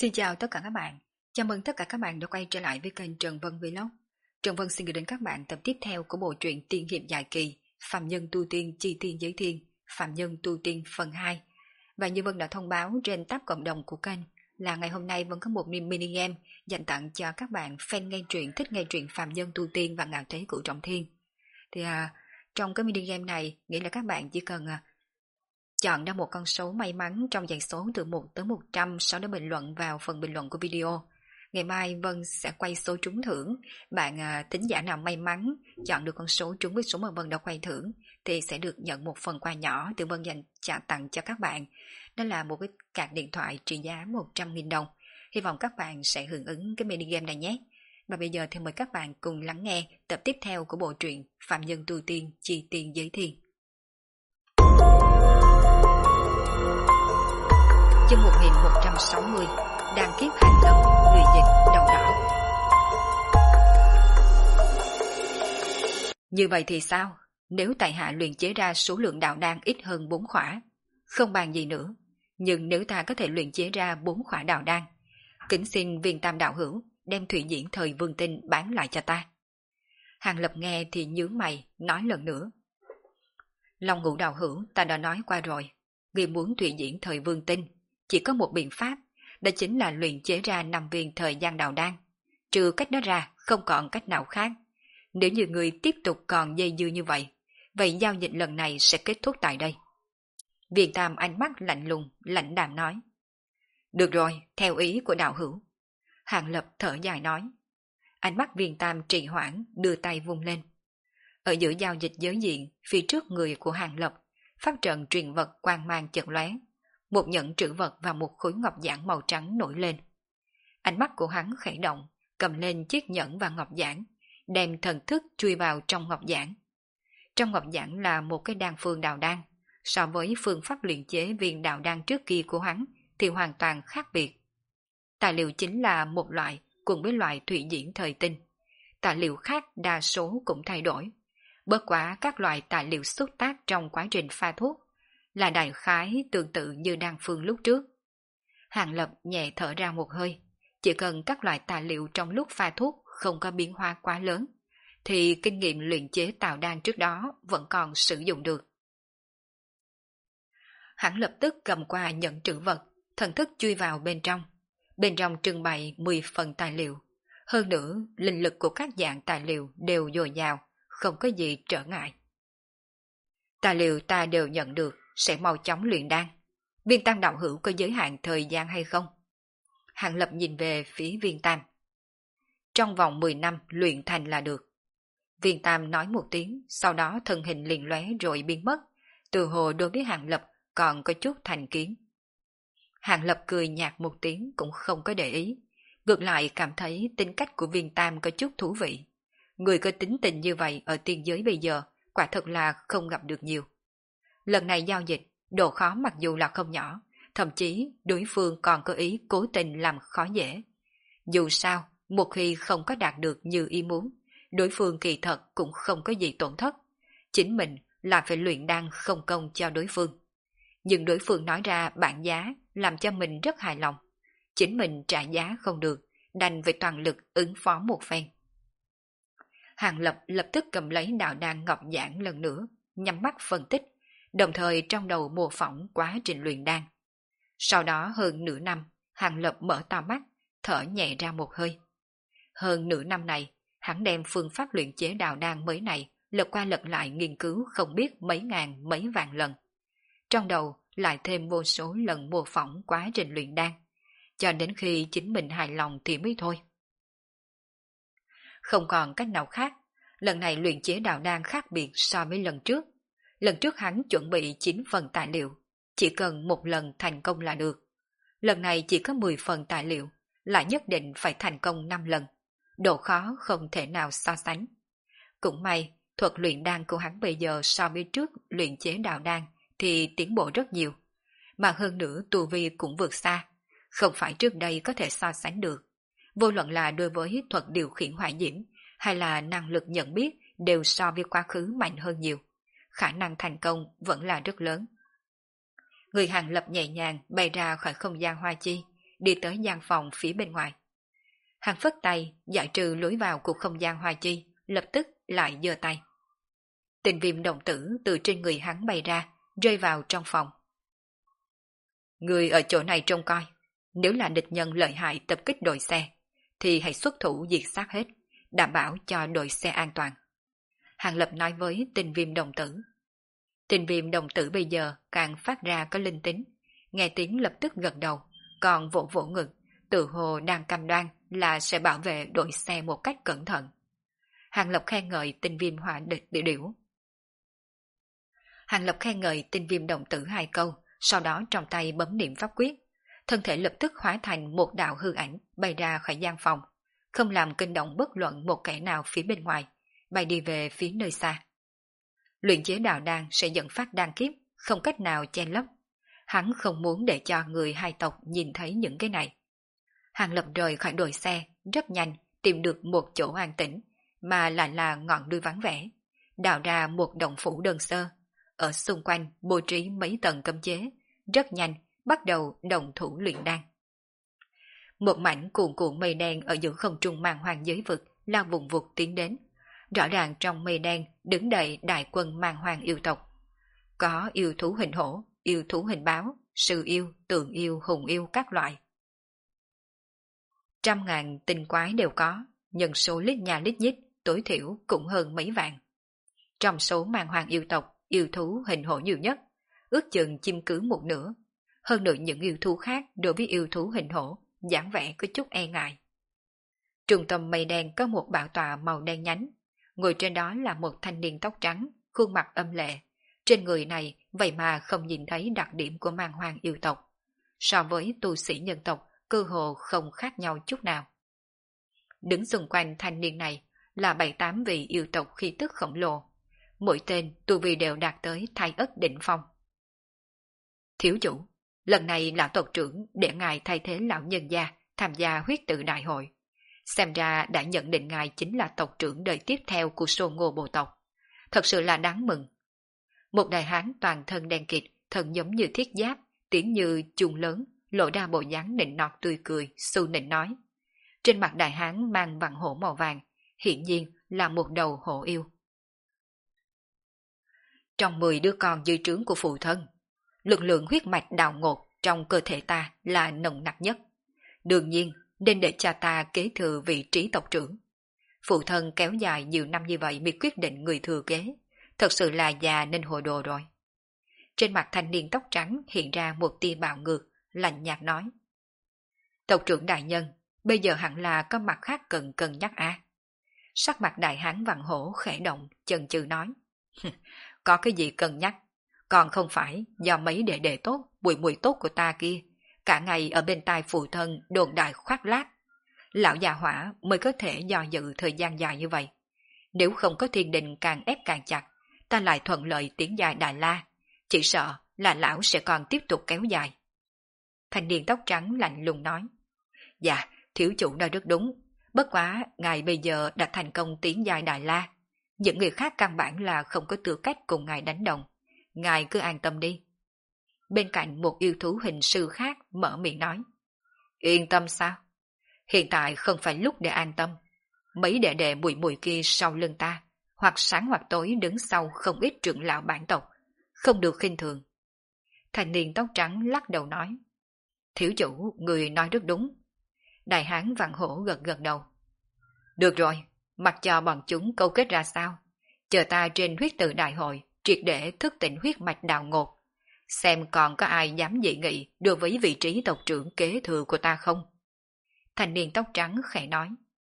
Xin chào tất cả các bạn. Chào mừng tất cả các bạn đã quay trở lại với kênh Trần Vân Vlog. Trần Vân xin gửi đến các bạn tập tiếp theo của bộ truyện tiên hiệp dài kỳ Phạm Nhân Tu Tiên Chi Tiên Giới Thiên, Phạm Nhân Tu Tiên phần 2. Và như Vân đã thông báo trên tab cộng đồng của kênh là ngày hôm nay vẫn có một mini game dành tặng cho các bạn fan nghe truyện thích nghe truyện Phạm Nhân Tu Tiên và Ngạo Thế Cửu Trọng Thiên. Thì trong cái mini game này nghĩa là các bạn chỉ cần chọn ra một con số may mắn trong dãy số từ 1 tới 100, sau đó bình luận vào phần bình luận của video. Ngày mai Vân sẽ quay số trúng thưởng. Bạn thính giả nào may mắn chọn được con số trúng với số mà Vân đã quay thưởng thì sẽ được nhận một phần quà nhỏ từ Vân dành trả tặng cho các bạn. Đó là một cái card điện thoại trị giá 100.000 đồng. Hy vọng các bạn sẽ hưởng ứng cái mini game này nhé. Và bây giờ thì mời các bạn cùng lắng nghe tập tiếp theo của bộ truyện Phạm Nhân Tu Tiên Chi Tiên Giới Thiên. Chương 1160 Đàn kiếp hành lập, người dịch đầu đỏ. Như vậy thì sao? Nếu tại hạ luyện chế ra số lượng đạo đan ít hơn 4 khỏa, không bàn gì nữa. Nhưng nếu ta có thể luyện chế ra 4 khỏa đạo đan, kính xin Viên Tam đạo hữu đem thủy diễn thời vương tinh bán lại cho ta. Hàng Lập nghe thì nhướng mày, nói lần nữa. Long Ngũ đạo hữu ta đã nói qua rồi, người muốn thủy diễn thời vương tinh chỉ có một biện pháp, đó chính là luyện chế ra 5 viên thời gian đạo đan. Trừ cách đó ra, không còn cách nào khác. Nếu như người tiếp tục còn dây dưa như vậy, vậy giao dịch lần này sẽ kết thúc tại đây. Viên Tam ánh mắt lạnh lùng, lãnh đạm nói. Được rồi, theo ý của đạo hữu. Hàng Lập thở dài nói. Ánh mắt Viên Tam trì hoãn, đưa tay vung lên. Ở giữa giao dịch giới diện, phía trước người của Hàng Lập, pháp trận truyền vật quang mang chợt lóe. Một nhẫn trữ vật và một khối ngọc giản màu trắng nổi lên. Ánh mắt của hắn khẽ động, cầm lên chiếc nhẫn và ngọc giản, đem thần thức chui vào trong ngọc giản. Trong ngọc giản là một cái đan phương đạo đan, so với phương pháp luyện chế viên đạo đan trước kia của hắn thì hoàn toàn khác biệt. Tài liệu chính là một loại cùng với loại thủy diễn thời tinh. Tài liệu khác đa số cũng thay đổi. Bất quá các loại tài liệu xuất tác trong quá trình pha thuốc là đại khái tương tự như đan phương lúc trước. Hàng Lập nhẹ thở ra một hơi, chỉ cần các loại tài liệu trong lúc pha thuốc không có biến hóa quá lớn, thì kinh nghiệm luyện chế tạo đan trước đó vẫn còn sử dụng được. Hắn lập tức cầm qua nhẫn trữ vật, thần thức chui vào bên trong trưng bày 10 phần tài liệu. Hơn nữa, linh lực của các dạng tài liệu đều dồi dào, không có gì trở ngại. Tài liệu ta đều nhận được, sẽ mau chóng luyện đan. Viên Tam đạo hữu có giới hạn thời gian hay không? Hàng Lập nhìn về phía Viên Tam. Trong vòng 10 năm luyện thành là được. Viên Tam nói một tiếng, sau đó thân hình liền lóe rồi biến mất, từ hồ đối với Hàng Lập còn có chút thành kiến. Hàng Lập cười nhạt một tiếng cũng không có để ý, ngược lại cảm thấy tính cách của Viên Tam có chút thú vị. Người có tính tình như vậy ở tiên giới bây giờ quả thật là không gặp được nhiều. Lần này giao dịch, độ khó mặc dù là không nhỏ, thậm chí đối phương còn có ý cố tình làm khó dễ. Dù sao, một khi không có đạt được như ý muốn, đối phương kỳ thật cũng không có gì tổn thất. Chính mình là phải luyện đan không công cho đối phương. Nhưng đối phương nói ra bản giá làm cho mình rất hài lòng. Chính mình trả giá không được, đành phải toàn lực ứng phó một phen. Hàng Lập lập tức cầm lấy đạo đan ngọc giản lần nữa, nhắm mắt phân tích, đồng thời trong đầu mô phỏng quá trình luyện đan. Sau đó hơn nửa năm, Hàng Lập mở to mắt, thở nhẹ ra một hơi. Hơn nửa năm này, hắn đem phương pháp luyện chế đạo đan mới này lật qua lật lại nghiên cứu không biết mấy ngàn mấy vạn lần. Trong đầu lại thêm vô số lần mô phỏng quá trình luyện đan, cho đến khi chính mình hài lòng thì mới thôi. Không còn cách nào khác, lần này luyện chế đạo đan khác biệt so với lần trước. Lần trước hắn chuẩn bị 9 phần tài liệu, chỉ cần một lần thành công là được. Lần này chỉ có 10 phần tài liệu, lại nhất định phải thành công 5 lần. Độ khó không thể nào so sánh. Cũng may, thuật luyện đan của hắn bây giờ so với trước luyện chế đạo đan thì tiến bộ rất nhiều. Mà hơn nữa tu vi cũng vượt xa, không phải trước đây có thể so sánh được. Vô luận là đối với thuật điều khiển hỏa diễm hay là năng lực nhận biết đều so với quá khứ mạnh hơn nhiều. Khả năng thành công vẫn là rất lớn. Người Hàng Lập nhẹ nhàng bay ra khỏi không gian hoa chi, đi tới gian phòng phía bên ngoài. Hắn phất tay, giải trừ lối vào của không gian hoa chi, lập tức lại giơ tay. Tình viêm đồng tử từ trên người hắn bay ra, rơi vào trong phòng. Người ở chỗ này trông coi, nếu là địch nhân lợi hại tập kích đội xe, thì hãy xuất thủ diệt sát hết, đảm bảo cho đội xe an toàn. Hàng Lập nói với tình viêm đồng tử. Tình viêm đồng tử bây giờ càng phát ra có linh tính, nghe tiếng lập tức gật đầu, còn vỗ vỗ ngực, tự hồ đang cam đoan là sẽ bảo vệ đội xe một cách cẩn thận. Hàng Lập khen ngợi tình viêm hỏa địch điểu. Hàng Lập khen ngợi tình viêm đồng tử 2 câu, sau đó trong tay bấm niệm pháp quyết, thân thể lập tức hóa thành một đạo hư ảnh bay ra khỏi gian phòng, không làm kinh động bất luận một kẻ nào phía bên ngoài, bay đi về phía nơi xa. Luyện chế đạo đan sẽ dẫn phát đan kiếp, không cách nào che lấp. Hắn không muốn để cho người hai tộc nhìn thấy những cái này. Hàng Lập rời khỏi đội xe, rất nhanh tìm được một chỗ an tĩnh, mà lại là ngọn núi vắng vẻ, đào ra một động phủ đơn sơ. Ở xung quanh bố trí mấy tầng cấm chế, rất nhanh bắt đầu động thủ luyện đan. Một mảnh cuồn cuộn mây đen ở giữa không trung mang hoàng giới vực lao vùng vụt tiến đến. Rõ ràng trong mây đen đứng đầy đại quân mang hoàng yêu tộc. Có yêu thú hình hổ, yêu thú hình báo, sư yêu, tượng yêu, hùng yêu các loại. 100.000 tinh quái đều có, nhân số lít nhà lít nhít, tối thiểu cũng hơn mấy vạn. Trong số mang hoàng yêu tộc, yêu thú hình hổ nhiều nhất, ước chừng chiếm cứ một nửa. Hơn nữa những yêu thú khác đối với yêu thú hình hổ, dáng vẻ có chút e ngại. Trung tâm mây đen có một bảo tọa màu đen nhánh, ngồi trên đó là một thanh niên tóc trắng, khuôn mặt âm lệ. Trên người này vậy mà không nhìn thấy đặc điểm của mang hoàng yêu tộc. So với tu sĩ nhân tộc, cơ hồ không khác nhau chút nào. Đứng xung quanh thanh niên này là 7-8 vị yêu tộc khí tức khổng lồ. Mỗi tên tu vi đều đạt tới thái ất đỉnh phong. Thiếu chủ, lần này lão tộc trưởng để ngài thay thế lão nhân gia tham gia huyết tự đại hội. Xem ra đã nhận định ngài chính là tộc trưởng đời tiếp theo của Sô Ngô bộ tộc. Thật sự là đáng mừng. Một đại hán toàn thân đen kịt, thân giống như thiết giáp, tiếng như chuông lớn, lộ ra bộ dáng nịnh nọt tươi cười, su nịnh nói. Trên mặt đại hán mang vằn hổ màu vàng, hiển nhiên là một đầu hổ yêu. Trong 10 đứa con dưới trướng của phụ thân, lực lượng huyết mạch đào ngột trong cơ thể ta là nồng nặc nhất. Đương nhiên, nên để cha ta kế thừa vị trí tộc trưởng. Phụ thân kéo dài nhiều năm như vậy mới quyết định người thừa kế, thật sự là già nên hồ đồ rồi. Trên mặt thanh niên tóc trắng hiện ra một tia bạo ngược, lạnh nhạt nói. Tộc trưởng đại nhân, bây giờ hẳn là có mặt khác cần cân nhắc à? Sắc mặt đại hán vặn hổ khẽ động, chần chừ nói. Có cái gì cân nhắc, còn không phải do mấy đệ đệ tốt, mùi tốt của ta kia, cả ngày ở bên tai phụ thân đồn đại khoác lác. Lão già hỏa mới có thể do dự thời gian dài như vậy. Nếu không có thiên đình càng ép càng chặt, ta lại thuận lợi tiến dài Đại La, chỉ sợ là lão sẽ còn tiếp tục kéo dài. Thanh niên tóc trắng lạnh lùng nói. Dạ, thiếu chủ nói rất đúng, bất quá ngài bây giờ đã thành công tiến dài Đại La. Những người khác căn bản là không có tư cách cùng ngài đánh đồng. Ngài cứ an tâm đi. Bên cạnh một yêu thú hình sư khác mở miệng nói. Yên tâm sao? Hiện tại không phải lúc để an tâm. Mấy đệ đệ mùi kia sau lưng ta, hoặc sáng hoặc tối đứng sau không ít trưởng lão bản tộc, không được khinh thường. Thanh niên tóc trắng lắc đầu nói. Thiếu chủ, người nói rất đúng. Đại hán vạn hổ gật đầu. Được rồi, mặc cho bọn chúng câu kết ra sao, chờ ta trên huyết tự đại hội, triệt để thức tỉnh huyết mạch đào ngột, xem còn có ai dám dị nghị đối với vị trí tộc trưởng kế thừa của ta không. Thanh niên tóc trắng khẽ nói.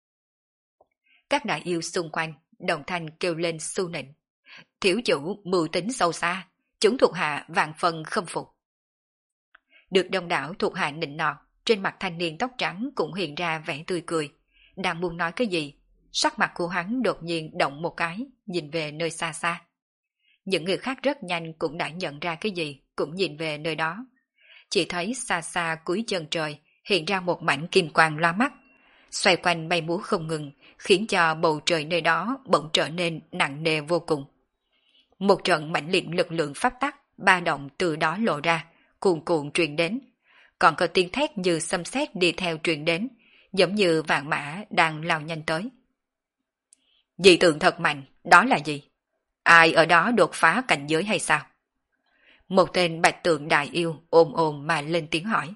Các đại yêu xung quanh đồng thanh kêu lên su nịnh. Thiếu chủ mưu tính sâu xa, chúng thuộc hạ vạn phần khâm phục. Được đông đảo thuộc hạ nịnh nọt, trên mặt thanh niên tóc trắng cũng hiện ra vẻ tươi cười, đang muốn nói cái gì, sắc mặt của hắn đột nhiên động một cái, nhìn về nơi xa xa. Những người khác rất nhanh cũng đã nhận ra cái gì, cũng nhìn về nơi đó. Chỉ thấy xa xa cuối chân trời hiện ra một mảnh kim quang loa mắt, xoay quanh bay múa không ngừng, khiến cho bầu trời nơi đó bỗng trở nên nặng nề vô cùng. Một trận mãnh liệt lực lượng pháp tắc ba động từ đó lộ ra, cuồn cuộn truyền đến. còn có tiếng thét như xâm sét đi theo truyền đến, giống như vạn mã đang lao nhanh tới. Dị tượng thật mạnh, đó là gì? Ai ở đó đột phá cảnh giới hay sao? Một tên bạch tượng đại yêu ôm ôm mà lên tiếng hỏi.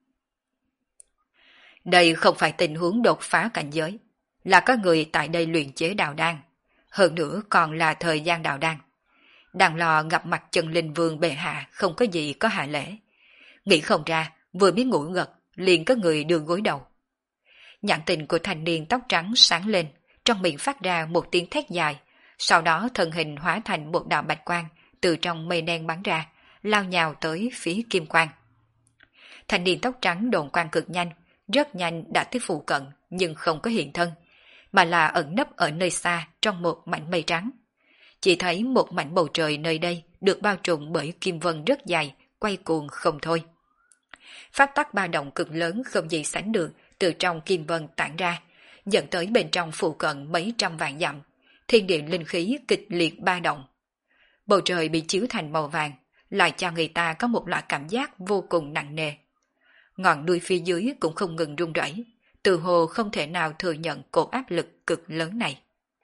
Đây không phải tình huống đột phá cảnh giới, là có người tại đây luyện chế đạo đan, hơn nữa còn là thời gian đạo đan. Đang lo gặp mặt chân linh vương bệ hạ không có gì có hạ lễ. Nghĩ không ra, vừa biết ngủ gật, liền có người đưa gối đầu. Nhãn tình của thanh niên tóc trắng sáng lên, trong miệng phát ra một tiếng thét dài, sau đó thân hình hóa thành một đạo bạch quang từ trong mây đen bắn ra, lao nhào tới phía kim quang. Thanh niên tóc trắng độn quang cực nhanh, rất nhanh đã tới phụ cận nhưng không có hiện thân, mà là ẩn nấp ở nơi xa trong một mảnh mây trắng. Chỉ thấy một mảnh bầu trời nơi đây được bao trùm bởi kim vân rất dài, quay cuồng không thôi. Pháp tắc ba động cực lớn không gì sánh được từ trong kim vân tản ra, dẫn tới bên trong phụ cận mấy trăm vạn dặm, thiên địa linh khí kịch liệt ba động. Bầu trời bị chiếu thành màu vàng, lại cho người ta có một loại cảm giác vô cùng nặng nề. Ngọn núi phía dưới cũng không ngừng rung rẩy, từ hồ không thể nào thừa nhận cột áp lực cực lớn này.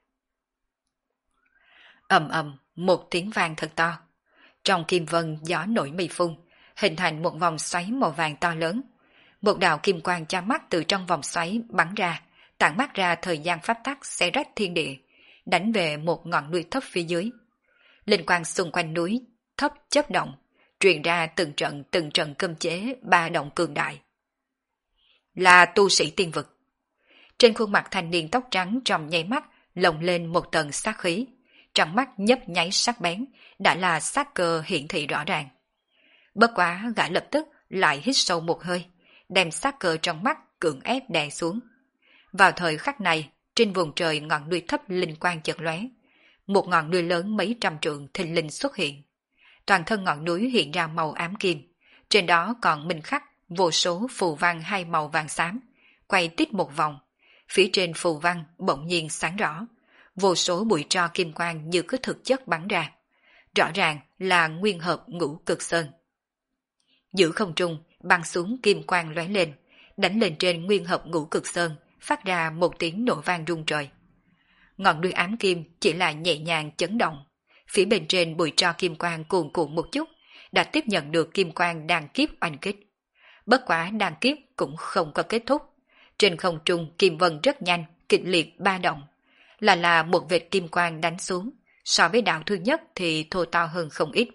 Ầm ầm, một tiếng vang thật to. Trong kim vân gió nổi mây phun, hình thành một vòng xoáy màu vàng to lớn. Một đạo kim quang chói mắt từ trong vòng xoáy bắn ra, tản mát ra thời gian pháp tắc xé rách thiên địa, đánh về một ngọn núi thấp phía dưới. Linh quang xung quanh núi thấp chớp động, truyền ra từng trận cấm chế ba động cường đại. Là tu sĩ tiên vực. Trên khuôn mặt thanh niên tóc trắng trong nháy mắt lồng lên một tầng sát khí, trong mắt nhấp nháy sắc bén, đã là sát cơ hiển thị rõ ràng. Bất quá gã lập tức lại hít sâu một hơi, đem sát cơ trong mắt cưỡng ép đè xuống. Vào thời khắc này, trên vùng trời ngọn núi thấp linh quang chợt lóe, một ngọn núi lớn mấy trăm trượng thình lình xuất hiện. Toàn thân ngọn núi hiện ra màu ám kim, trên đó còn minh khắc vô số phù văn hai màu vàng xám, quay tít một vòng. Phía trên phù văn bỗng nhiên sáng rõ, vô số bụi tro kim quang như có thực chất bắn ra. Rõ ràng là nguyên hợp ngũ cực sơn. Giữa không trung, băng xuống kim quang lóe lên, đánh lên trên nguyên hợp ngũ cực sơn, phát ra một tiếng nổ vang rung trời. Ngọn núi ám kim chỉ là nhẹ nhàng chấn động, phía bên trên bụi tro kim quang cuồn cuộn một chút, đã tiếp nhận được kim quang đan kiếp oanh kích. Bất quá đan kiếp cũng không có kết thúc, trên không trung kim vân rất nhanh, kịch liệt ba động, là một vệt kim quang đánh xuống, so với đạo thứ nhất thì thô to hơn không ít.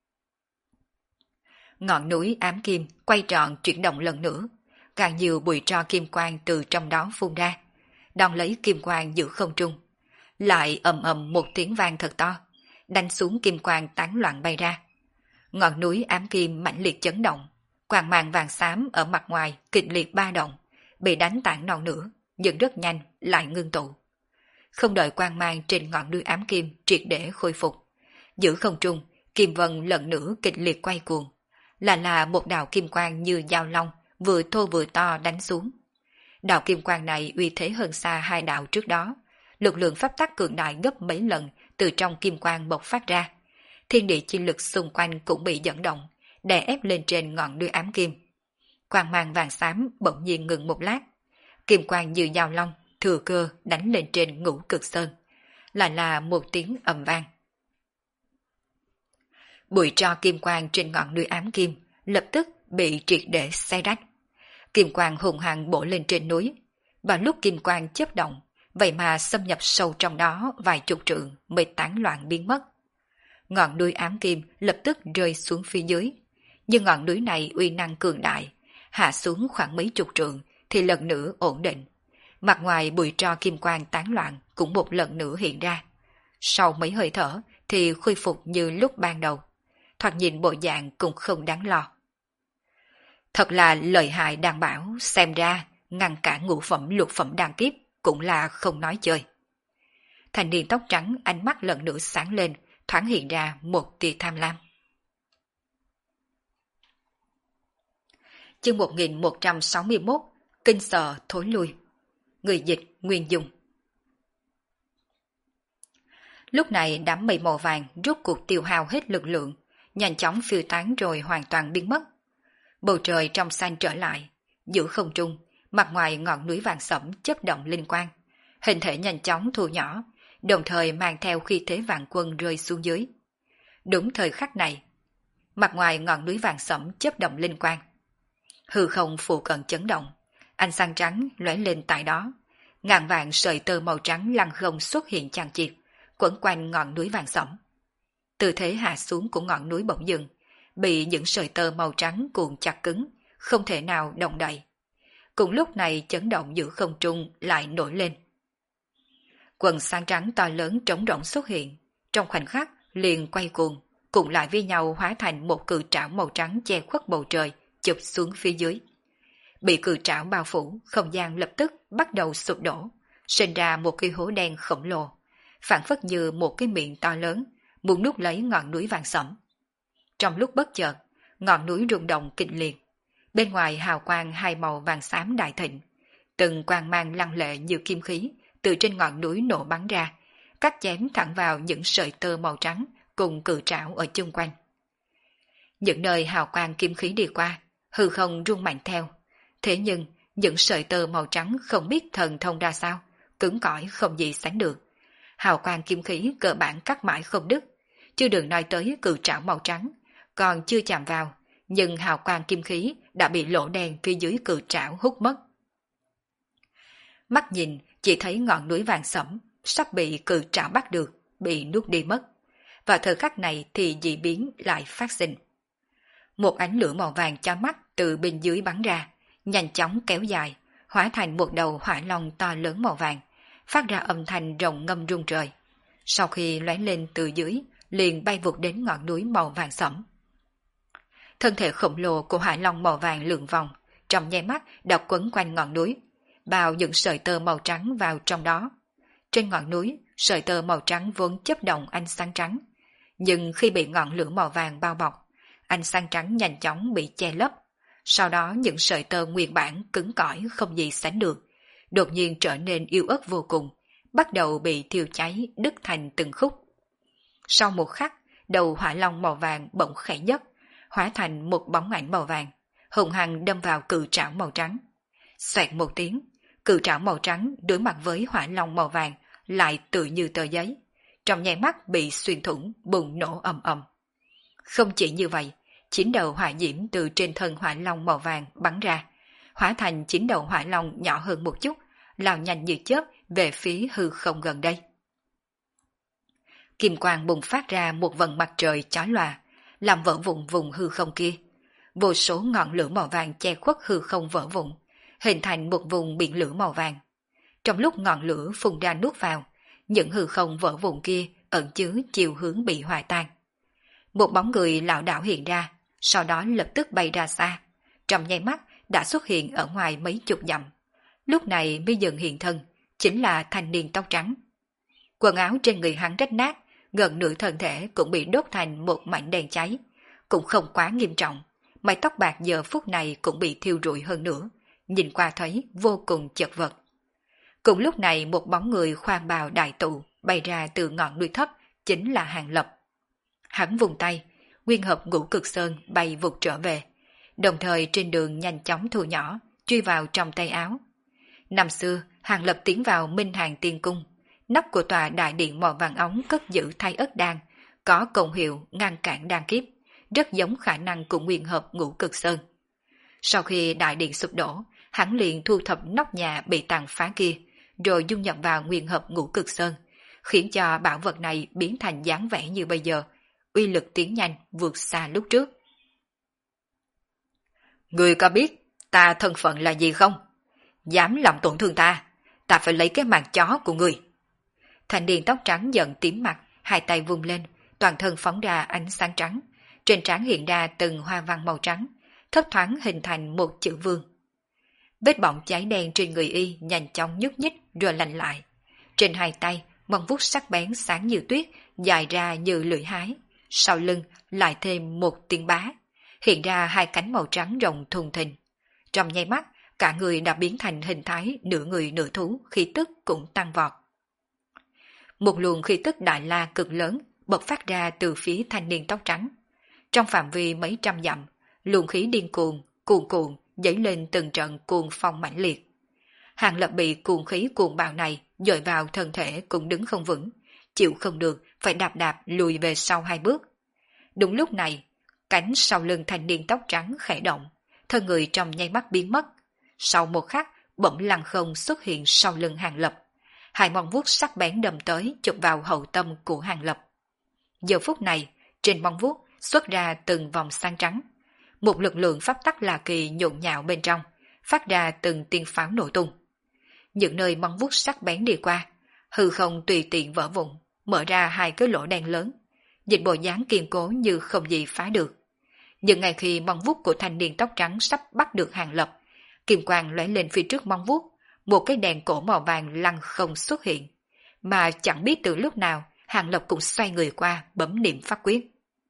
Ngọn núi ám kim quay tròn chuyển động lần nữa, càng nhiều bụi tro kim quang từ trong đó phun ra, đón lấy kim quang giữa không trung, lại ầm ầm một tiếng vang thật to, đánh xuống kim quang tán loạn bay ra. Ngọn núi ám kim mãnh liệt chấn động, quang mang vàng xám ở mặt ngoài kịch liệt ba động, bị đánh tản non nữa, nhưng rất nhanh lại ngưng tụ. Không đợi quang mang trên ngọn núi ám kim triệt để khôi phục, giữa không trung kim vân lần nữa kịch liệt quay cuồng, là một đạo kim quang như dao long vừa thô vừa to đánh xuống. Đạo kim quang này uy thế hơn xa hai đạo trước đó, lực lượng pháp tắc cường đại gấp mấy lần từ trong kim quang bộc phát ra. Thiên địa chi lực xung quanh cũng bị dẫn động, đè ép lên trên ngọn núi ám kim. Quang mang vàng xám bỗng nhiên ngừng một lát, kim quang như dao long thừa cơ đánh lên trên ngũ cực sơn, là một tiếng ầm vang. Bụi tro kim quang trên ngọn núi ám kim lập tức bị triệt để xé rách. Kim quang hùng hăng bổ lên trên núi, và lúc kim quang chớp động, vậy mà xâm nhập sâu trong đó vài chục trượng mới tán loạn biến mất. Ngọn núi ám kim lập tức rơi xuống phía dưới, nhưng ngọn núi này uy năng cường đại, hạ xuống khoảng mấy chục trượng thì lần nữa ổn định. Mặt ngoài bụi tro kim quang tán loạn cũng một lần nữa hiện ra. Sau mấy hơi thở thì khôi phục như lúc ban đầu, thoạt nhìn bộ dạng cũng không đáng lo. Thật là lợi hại đàn bảo, xem ra ngăn cản ngũ phẩm lục phẩm đàn kiếp cũng là không nói chơi. Thanh niên tóc trắng ánh mắt lần nữa sáng lên, thoáng hiện ra một tia tham lam. Chương 1161, kinh sợ thối lui. Người dịch Nguyên Dung. Lúc này đám mây màu vàng rút cuộc tiêu hao hết lực lượng, nhanh chóng phiêu tán rồi hoàn toàn biến mất. Bầu trời trong xanh trở lại, giữa không trung, mặt ngoài ngọn núi vàng sẫm chớp động linh quang, hình thể nhanh chóng thu nhỏ, đồng thời mang theo khí thế vạn quân rơi xuống dưới. Đúng thời khắc này, mặt ngoài ngọn núi vàng sẫm chớp động linh quang, hư không phụ cận chấn động, ánh sáng trắng lóe lên tại đó, ngàn vạn sợi tơ màu trắng lăng không xuất hiện chằng chịt, quấn quanh ngọn núi vàng sẫm. Tư thế hạ xuống của ngọn núi bỗng dừng, bị những sợi tơ màu trắng cuộn chặt cứng, không thể nào động đậy. Cùng lúc này chấn động giữa không trung lại nổi lên. Quần sáng trắng to lớn trống rỗng xuất hiện, trong khoảnh khắc liền quay cuồng, cùng lại với nhau hóa thành một cự trảo màu trắng che khuất bầu trời, chụp xuống phía dưới. Bị cự trảo bao phủ, không gian lập tức bắt đầu sụp đổ, sinh ra một cái hố đen khổng lồ, phản phất như một cái miệng to lớn, muốn nuốt lấy ngọn núi vàng sẫm. Trong lúc bất chợt, ngọn núi rung động kịch liệt, bên ngoài hào quang hai màu vàng xám đại thịnh, từng quang mang lăng lệ như kim khí từ trên ngọn núi nổ bắn ra, cắt chém thẳng vào những sợi tơ màu trắng cùng cự trảo ở chung quanh. Những nơi hào quang kim khí đi qua, hư không rung mạnh theo. Thế nhưng, những sợi tơ màu trắng không biết thần thông ra sao, cứng cỏi không gì sánh được. Hào quang kim khí cơ bản cắt mãi không đứt, chưa đừng nói tới cự trảo màu trắng, còn chưa chạm vào, nhưng hào quang kim khí đã bị lỗ đen phía dưới cự trảo hút mất. Mắt nhìn, chỉ thấy ngọn núi vàng sẫm, sắp bị cự trảo bắt được, bị nuốt đi mất. Vào thời khắc này thì dị biến lại phát sinh. Một ánh lửa màu vàng chói mắt từ bên dưới bắn ra, nhanh chóng kéo dài, hóa thành một đầu hỏa long to lớn màu vàng, phát ra âm thanh rồng ngâm rung trời. Sau khi lóe lên từ dưới, liền bay vụt đến ngọn núi màu vàng sẫm. Thân thể khổng lồ của hỏa long màu vàng lượn vòng, trong nháy mắt đã quấn quanh ngọn núi, bao những sợi tơ màu trắng vào trong đó. Trên ngọn núi, sợi tơ màu trắng vốn chớp động ánh sáng trắng, nhưng khi bị ngọn lửa màu vàng bao bọc, ánh sáng trắng nhanh chóng bị che lấp. Sau đó những sợi tơ nguyên bản cứng cỏi không gì sánh được, đột nhiên trở nên yếu ớt vô cùng, bắt đầu bị thiêu cháy đứt thành từng khúc. Sau một khắc, đầu hỏa long màu vàng bỗng khẽ nhấc, hóa thành một bóng ảnh màu vàng, hùng hăng đâm vào cự trảo màu trắng. Xoẹt một tiếng, cự trảo màu trắng đối mặt với hỏa long màu vàng lại tự như tờ giấy, trong nháy mắt bị xuyên thủng, bùng nổ ầm ầm. Không chỉ như vậy, 9 đầu hỏa diễm từ trên thân hỏa long màu vàng bắn ra, hóa thành 9 đầu hỏa long nhỏ hơn một chút, lao nhanh như chớp về phía hư không gần đây. Kim quang bùng phát ra một vầng mặt trời chói lòa, làm vỡ vụn vùng hư không kia. Vô số ngọn lửa màu vàng che khuất hư không vỡ vụn, hình thành một vùng biển lửa màu vàng. Trong lúc ngọn lửa phun ra nuốt vào, những hư không vỡ vụn kia ẩn chứa chiều hướng bị hòa tan. Một bóng người lảo đảo hiện ra, sau đó lập tức bay ra xa, trong nháy mắt đã xuất hiện ở ngoài mấy chục dặm. Lúc này mới dần hiện thân, chính là thanh niên tóc trắng. Quần áo trên người hắn rách nát, gần nửa thân thể cũng bị đốt thành một mảnh đèn cháy, cũng không quá nghiêm trọng. Mái tóc bạc giờ phút này cũng bị thiêu rụi hơn nữa, nhìn qua thấy vô cùng chật vật. Cùng lúc này một bóng người khoan bào đại tụ bay ra từ ngọn núi thấp, chính là Hàng Lập. Hắn vùng tay, nguyên hợp ngũ cực sơn bay vụt trở về, đồng thời trên đường nhanh chóng thu nhỏ, truy vào trong tay áo. Năm xưa, Hàng Lập tiến vào Minh Hàng Tiên Cung, nắp của tòa đại điện màu vàng ống cất giữ thay ất đan, có công hiệu ngăn cản đan kiếp, rất giống khả năng của nguyên hợp ngũ cực sơn. Sau khi đại điện sụp đổ, hắn liền thu thập nóc nhà bị tàn phá kia, rồi dung nhập vào nguyên hợp ngũ cực sơn, khiến cho bảo vật này biến thành dáng vẻ như bây giờ, uy lực tiến nhanh vượt xa lúc trước. Người có biết ta thân phận là gì không? Dám làm tổn thương ta, ta phải lấy cái mạng chó của người. Thanh niên tóc trắng giận tím mặt, hai tay vung lên, toàn thân phóng ra ánh sáng trắng, trên trán hiện ra từng hoa văn màu trắng, thấp thoáng hình thành một chữ vương. Vết bỏng cháy đen trên người y nhanh chóng nhúc nhích rồi lạnh lại. Trên hai tay, móng vuốt sắc bén sáng như tuyết, dài ra như lưỡi hái. Sau lưng lại thêm một tiếng bá, hiện ra hai cánh màu trắng rộng thùng thình. Trong nháy mắt, cả người đã biến thành hình thái nửa người nửa thú, khí tức cũng tăng vọt. Một luồng khí tức đại la cực lớn bộc phát ra từ phía thanh niên tóc trắng. Trong phạm vi mấy trăm dặm, luồng khí điên cuồng cuồn cuộn, dấy lên từng trận cuồng phong mãnh liệt. Hàng Lập bị cuồng khí cuồng bạo này dội vào thân thể cũng đứng không vững, chịu không được phải đạp đạp lùi về sau 2 bước. Đúng lúc này, cánh sau lưng thanh niên tóc trắng khẽ động, thân người trong nháy mắt biến mất. Sau một khắc, bỗng lăng không xuất hiện sau lưng Hàng Lập. 2 móng vuốt sắc bén đâm tới chụp vào hậu tâm của Hàng Lập. Giờ phút này, trên móng vuốt xuất ra từng vòng sáng trắng. Một lực lượng pháp tắc lạ kỳ nhộn nhạo bên trong, phát ra từng tiên pháo nổ tung. Những nơi móng vuốt sắc bén đi qua, hư không tùy tiện vỡ vụn, mở ra 2 cái lỗ đen lớn, nhìn bộ dáng kiên cố như không gì phá được. Nhưng ngay khi móng vuốt của thanh niên tóc trắng sắp bắt được Hàng Lập, kim quang lóe lên phía trước móng vuốt, một cái đèn cổ màu vàng lăng không xuất hiện, mà chẳng biết từ lúc nào Hàng Lập cũng xoay người qua bấm niệm pháp quyết.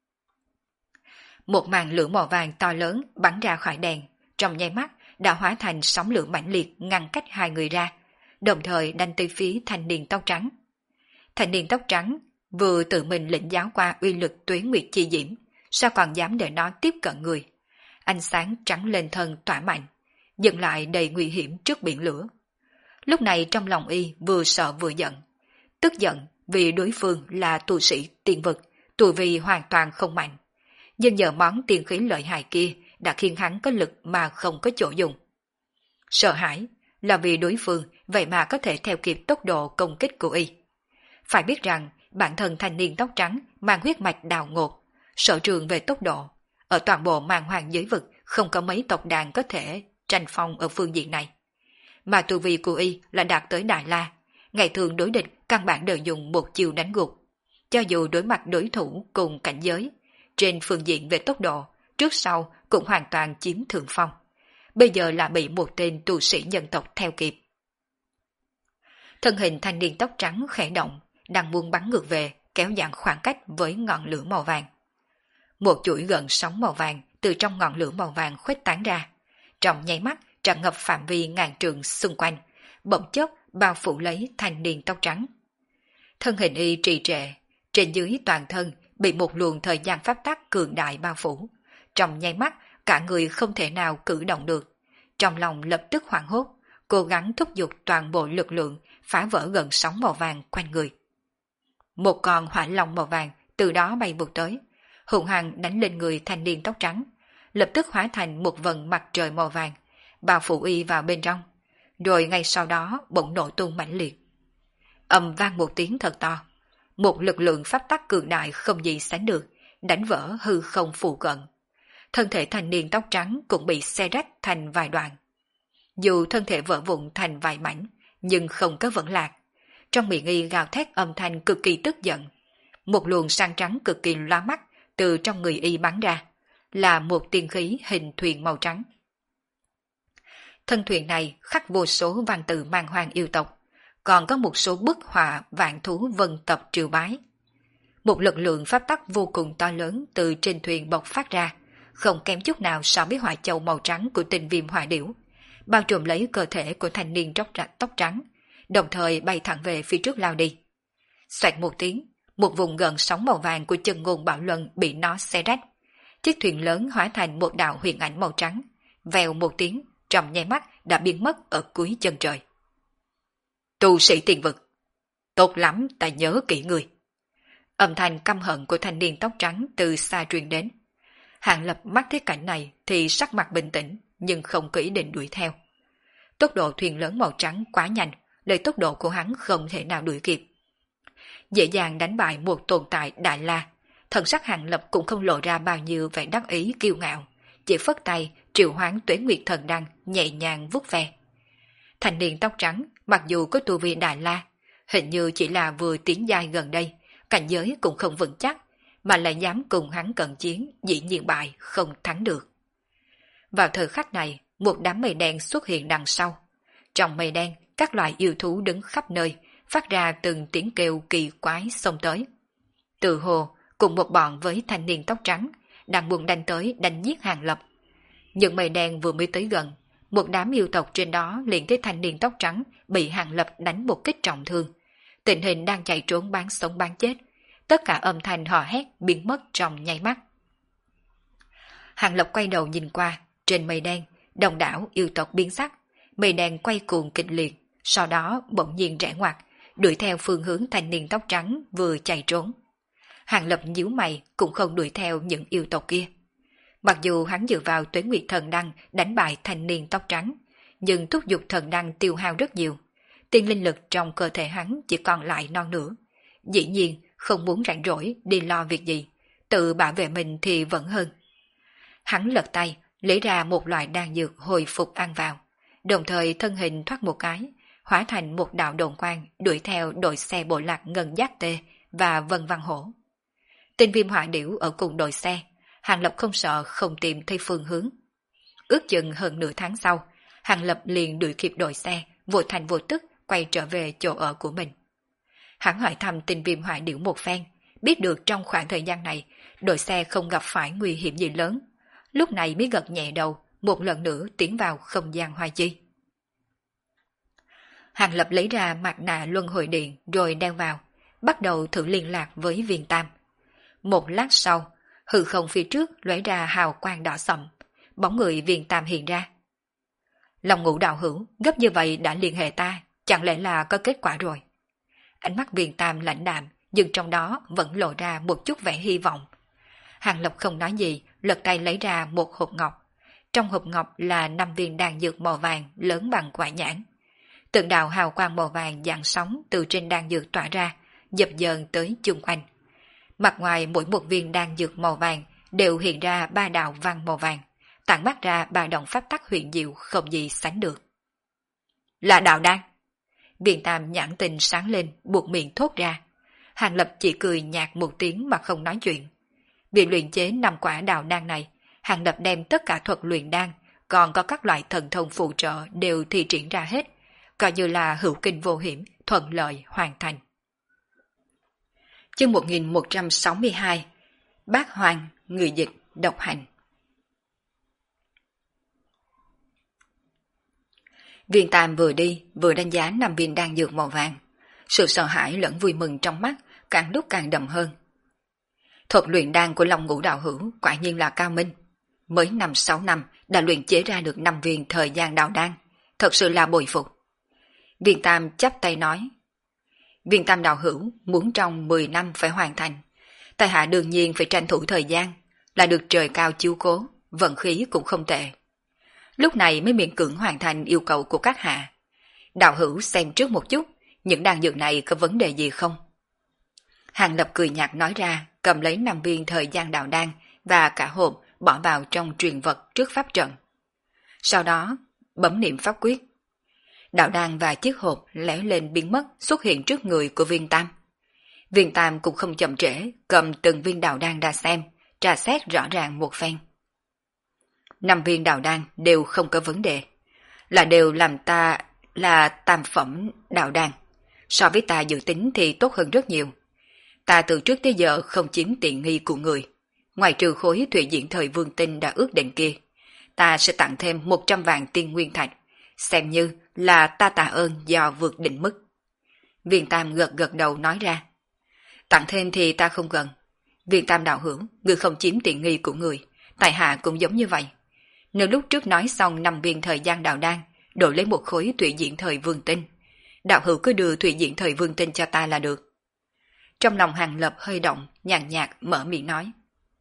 Một màn lửa màu vàng to lớn bắn ra khỏi đèn, trong nháy mắt đã hóa thành sóng lửa mãnh liệt ngăn cách 2 người ra, đồng thời đánh tới phía thanh niên tóc trắng. Thanh niên tóc trắng vừa tự mình lĩnh giáo qua uy lực Tuế Nguyệt chi diễm, sao còn dám để nó tiếp cận người? Ánh sáng trắng lên thân tỏa mạnh, dừng lại đầy nguy hiểm trước biển lửa. Lúc này trong lòng y vừa sợ vừa giận, tức giận vì đối phương là tu sĩ tiên vực, tu vi hoàn toàn không mạnh, nhưng nhờ món tiên khí lợi hại kia đã khiến hắn có lực mà không có chỗ dùng. Sợ hãi là vì đối phương vậy mà có thể theo kịp tốc độ công kích của y. Phải biết rằng bản thân thanh niên tóc trắng mang huyết mạch đào ngột, sở trường về tốc độ, ở toàn bộ màn hoàng giới vực không có mấy tộc đàn có thể tranh phong ở phương diện này. Mà tu vi của y là đạt tới Đại La, ngày thường đối địch căn bản đều dùng một chiều đánh gục. Cho dù đối mặt đối thủ cùng cảnh giới, trên phương diện về tốc độ, trước sau cũng hoàn toàn chiếm thượng phong. Bây giờ là bị một tên tu sĩ nhân tộc theo kịp. Thân hình thanh niên tóc trắng khẽ động, đang muốn bắn ngược về, kéo giãn khoảng cách với ngọn lửa màu vàng. Một chuỗi gợn sóng màu vàng từ trong ngọn lửa màu vàng khuếch tán ra, trong nháy mắt tràn ngập phạm vi ngàn trượng xung quanh, bỗng chốc bao phủ lấy thanh niên tóc trắng. Thân hình y trì trệ, trên dưới toàn thân bị một luồng thời gian pháp tắc cường đại bao phủ, trong nháy mắt cả người không thể nào cử động được. Trong lòng lập tức hoảng hốt, cố gắng thúc giục toàn bộ lực lượng phá vỡ gần sóng màu vàng quanh người. Một con hỏa long màu vàng từ đó bay vụt tới, hùng hăng đánh lên người thanh niên tóc trắng, lập tức hóa thành một vầng mặt trời màu vàng, bao phủ y vào bên trong, rồi ngay sau đó bỗng nổ tung mãnh liệt. Ầm vang một tiếng thật to, một lực lượng pháp tắc cường đại không gì sánh được, đánh vỡ hư không phụ cận. Thân thể thanh niên tóc trắng cũng bị xé rách thành vài đoạn. Dù thân thể vỡ vụn thành vài mảnh, nhưng không có vẫn lạc. Trong miệng y gào thét âm thanh cực kỳ tức giận. Một luồng sáng trắng cực kỳ lóa mắt từ trong người y bắn ra, là một tiên khí hình thuyền màu trắng. Thân thuyền này khắc vô số văn tự mang hoàng yêu tộc, còn có một số bức họa vạn thú vân tập triều bái. Một lực lượng pháp tắc vô cùng to lớn từ trên thuyền bộc phát ra, không kém chút nào so với hỏa châu màu trắng của tinh viêm hỏa điểu, bao trùm lấy cơ thể của thanh niên tóc trắng, đồng thời bay thẳng về phía trước lao đi. Xoẹt một tiếng, một vùng gần sóng màu vàng của chân ngôn bạo luân bị nó xé rách. Chiếc thuyền lớn hóa thành một đạo huyền ảnh màu trắng, vèo một tiếng, trong nháy mắt đã biến mất ở cuối chân trời. Tu sĩ tiền vực, tốt lắm, ta nhớ kỹ người. Âm thanh căm hận của thanh niên tóc trắng từ xa truyền đến. Hàng Lập mắt thấy cảnh này thì sắc mặt bình tĩnh, nhưng không có ý định đuổi theo. Tốc độ thuyền lớn màu trắng quá nhanh, để tốc độ của hắn không thể nào đuổi kịp. Dễ dàng đánh bại một tồn tại Đại La, thần sắc Hàng Lập cũng không lộ ra bao nhiêu vẻ đắc ý kiêu ngạo, chỉ phất tay triệu hoán Tuế Nguyệt thần đăng nhẹ nhàng vuốt ve. Thanh niên tóc trắng mặc dù có tu vi Đại La, hình như chỉ là vừa tiến giai gần đây, cảnh giới cũng không vững chắc, mà lại dám cùng hắn cận chiến, dĩ nhiên bại không thắng được. Vào thời khắc này, một đám mây đen xuất hiện đằng sau. Trong mây đen, các loại yêu thú đứng khắp nơi, phát ra từng tiếng kêu kỳ quái xông tới. Từ hồ, cùng một bọn với thanh niên tóc trắng, đang buồn đánh tới đánh giết Hàng Lập. Những mây đen vừa mới tới gần, một đám yêu tộc trên đó liền thấy thanh niên tóc trắng bị Hàng Lập đánh một kích trọng thương. Tình hình đang chạy trốn bán sống bán chết, tất cả âm thanh hò hét biến mất trong nháy mắt. Hàng Lập quay đầu nhìn qua, trên mây đen, đồng đảo yêu tộc biến sắc, mây đen quay cuồng kịch liệt, sau đó bỗng nhiên rẽ ngoặt, đuổi theo phương hướng thanh niên tóc trắng vừa chạy trốn. Hàng Lập nhíu mày cũng không đuổi theo những yêu tộc kia. Mặc dù hắn dựa vào Tuế Nguyệt Thần Đăng đánh bại thanh niên tóc trắng, nhưng thúc giục thần đăng tiêu hao rất nhiều. Tiên linh lực trong cơ thể hắn chỉ còn lại non nửa. Dĩ nhiên không muốn rảnh rỗi đi lo việc gì, tự bảo vệ mình thì vẫn hơn. Hắn lật tay, lấy ra một loại đan dược hồi phục ăn vào, đồng thời thân hình thoát một cái, hóa thành một đạo đồn quang đuổi theo đội xe bộ lạc Ngân Giác Tê và Vân Văn Hổ. Tinh Viêm Hỏa Điểu ở cùng đội xe, Hàng Lập không sợ không tìm thấy phương hướng. Ước chừng hơn nửa tháng sau, Hàng Lập liền đuổi kịp đội xe, vô thành vô tức quay trở về chỗ ở của mình. Hắn hỏi thăm Tinh Viêm Hỏa Điểu một phen, biết được trong khoảng thời gian này, đội xe không gặp phải nguy hiểm gì lớn. Lúc này mới gật nhẹ đầu, một lần nữa tiến vào không gian hoài chi. Hàng Lập lấy ra mặt nạ luân hồi điện rồi đeo vào, bắt đầu thử liên lạc với Viên Tam. Một lát sau, hư không phía trước lóe ra hào quang đỏ sậm, bóng người Viên Tam hiện ra. Long Ngũ đạo hữu, gấp như vậy đã liên hệ ta, chẳng lẽ là có kết quả rồi? Ánh mắt Viên Tam lãnh đạm, nhưng trong đó vẫn lộ ra một chút vẻ hy vọng. Hàng Lập không nói gì, lật tay lấy ra một hộp ngọc. Trong hộp ngọc là 5 viên đan dược màu vàng lớn bằng quả nhãn. Từng đạo hào quang màu vàng dạng sóng từ trên đan dược tỏa ra, dập dờn tới chung quanh. Mặt ngoài mỗi một viên đan dược màu vàng đều hiện ra 3 đạo văn màu vàng, tản mát ra 3 động pháp tắc huyền diệu không gì sánh được. Là đạo đan. Viên Tam nhãn tình sáng lên, buộc miệng thốt ra. Hàng Lập chỉ cười nhạt một tiếng mà không nói chuyện. Vì luyện chế 5 quả đạo đan này, Hàng Lập đem tất cả thuật luyện đan, còn có các loại thần thông phụ trợ đều thi triển ra hết, coi như là hữu kinh vô hiểm, thuận lợi hoàn thành. Chương 1162 Bác Hoàng, người dịch, độc hành. Viên Tam vừa đi vừa đánh giá 5 viên đan dược màu vàng. Sự sợ hãi lẫn vui mừng trong mắt càng lúc càng đậm hơn. Thuật luyện đan của Long Ngũ đạo hữu quả nhiên là cao minh. Mới 5-6 năm đã luyện chế ra được 5 viên thời gian đạo đan, thật sự là bội phục. Viên Tam chắp tay nói. Viên Tam đạo hữu muốn trong 10 năm phải hoàn thành. Tại hạ đương nhiên phải tranh thủ thời gian, là được trời cao chiếu cố, vận khí cũng không tệ. Lúc này mới miễn cưỡng hoàn thành yêu cầu của các hạ. Đạo hữu xem trước một chút, những đan dược này có vấn đề gì không? Hàng Lập cười nhạt nói ra, cầm lấy 5 viên thời gian đạo đan và cả hộp bỏ vào trong truyền vật trước pháp trận. Sau đó, bấm niệm pháp quyết. Đạo đan và chiếc hộp lóe lên biến mất xuất hiện trước người của Viên Tam. Viên Tam cũng không chậm trễ, cầm từng viên đạo đan ra xem, tra xét rõ ràng một phen. 5 viên đạo đan đều không có vấn đề, là đều làm ta là tam phẩm đạo đan. So với ta dự tính thì tốt hơn rất nhiều. Ta từ trước tới giờ không chiếm tiện nghi của người. Ngoài trừ khối thủy diễn thời vương tinh đã ước định kia, ta sẽ tặng thêm 100 vạn tiên nguyên thạch, xem như là ta tạ ơn do vượt định mức. Viên Tam gật gật đầu nói ra. Tặng thêm thì ta không cần. Viên Tam đạo hữu, người không chiếm tiện nghi của người, tại hạ cũng giống như vậy. Nếu lúc trước nói xong 5 viên thời gian đạo đan, đổi lấy một khối thủy diễn thời vương tinh, đạo hữu cứ đưa thủy diễn thời vương tinh cho ta là được. Trong lòng Hàng Lập hơi động, nhàn nhạt mở miệng nói.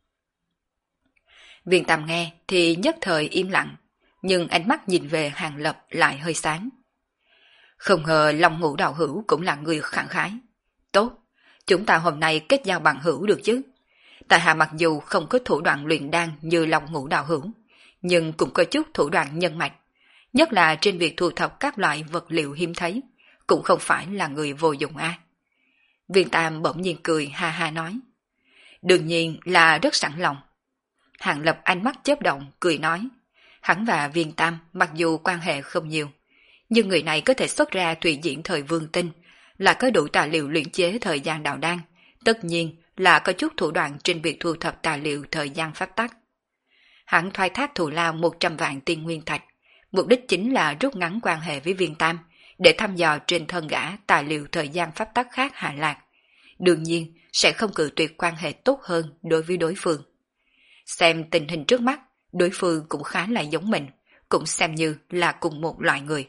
Viên Tam nghe thì nhất thời im lặng, nhưng ánh mắt nhìn về Hàng Lập lại hơi sáng. Không ngờ Long Ngũ đạo hữu cũng là người khẳng khái. Tốt, chúng ta hôm nay kết giao bằng hữu được chứ. Tại hạ mặc dù không có thủ đoạn luyện đan như Long Ngũ đạo hữu, nhưng cũng có chút thủ đoạn nhân mạch, nhất là trên việc thu thập các loại vật liệu hiếm thấy, cũng không phải là người vô dụng a. Viên Tam bỗng nhiên cười ha ha nói. Đương nhiên là rất sẵn lòng. Hàng Lập ánh mắt chớp động, cười nói. Hắn và Viên Tam mặc dù quan hệ không nhiều, nhưng người này có thể xuất ra thủy diễn thời vương tinh, là có đủ tài liệu luyện chế thời gian đạo đan, tất nhiên là có chút thủ đoạn trên việc thu thập tài liệu thời gian pháp tắc. Hắn thoái thác thù lao 100 vạn tiên nguyên thạch, mục đích chính là rút ngắn quan hệ với Viên Tam, để thăm dò trên thân gã tài liệu thời gian pháp tắc khác hạ lạc. Đương nhiên sẽ không cự tuyệt quan hệ tốt hơn đối với đối phương. Xem tình hình trước mắt, đối phương cũng khá là giống mình, cũng xem như là cùng một loại người.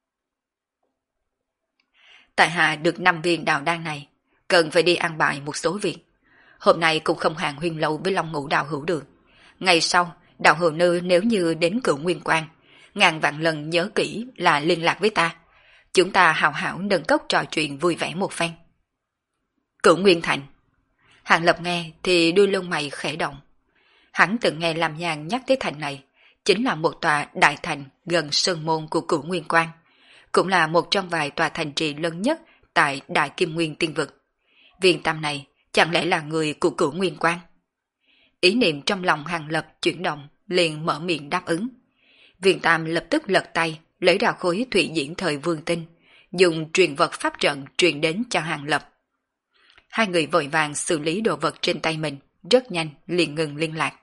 Tại hạ được 5 viên đào đan này, cần phải đi ăn bài một số việc. Hôm nay cũng không hàng huyên lâu với Long Ngũ đạo hữu được. Ngày sau, đạo hữu nữ nếu như đến Cửu Nguyên Quan, ngàn vạn lần nhớ kỹ là liên lạc với ta. Chúng ta hào hảo nâng cốc trò chuyện vui vẻ một phen. Cửu Nguyên Thành. Hàng Lập nghe thì đuôi lông mày khẽ động. Hắn từng nghe Lam Nhan nhắc tới thành này, chính là một tòa đại thành gần sơn môn của Cửu Nguyên Quan, cũng là một trong vài tòa thành trì lớn nhất tại Đại Kim Nguyên Tiên Vực. Viên Tam này chẳng lẽ là người của Cửu Nguyên Quan? Ý niệm trong lòng Hàng Lập chuyển động, liền mở miệng đáp ứng. Viên Tam lập tức lật tay, lấy ra khối thủy diễn thời vương tinh, dùng truyền vật pháp trận truyền đến cho Hàng Lập. Hai người vội vàng xử lý đồ vật trên tay mình, rất nhanh liền ngừng liên lạc.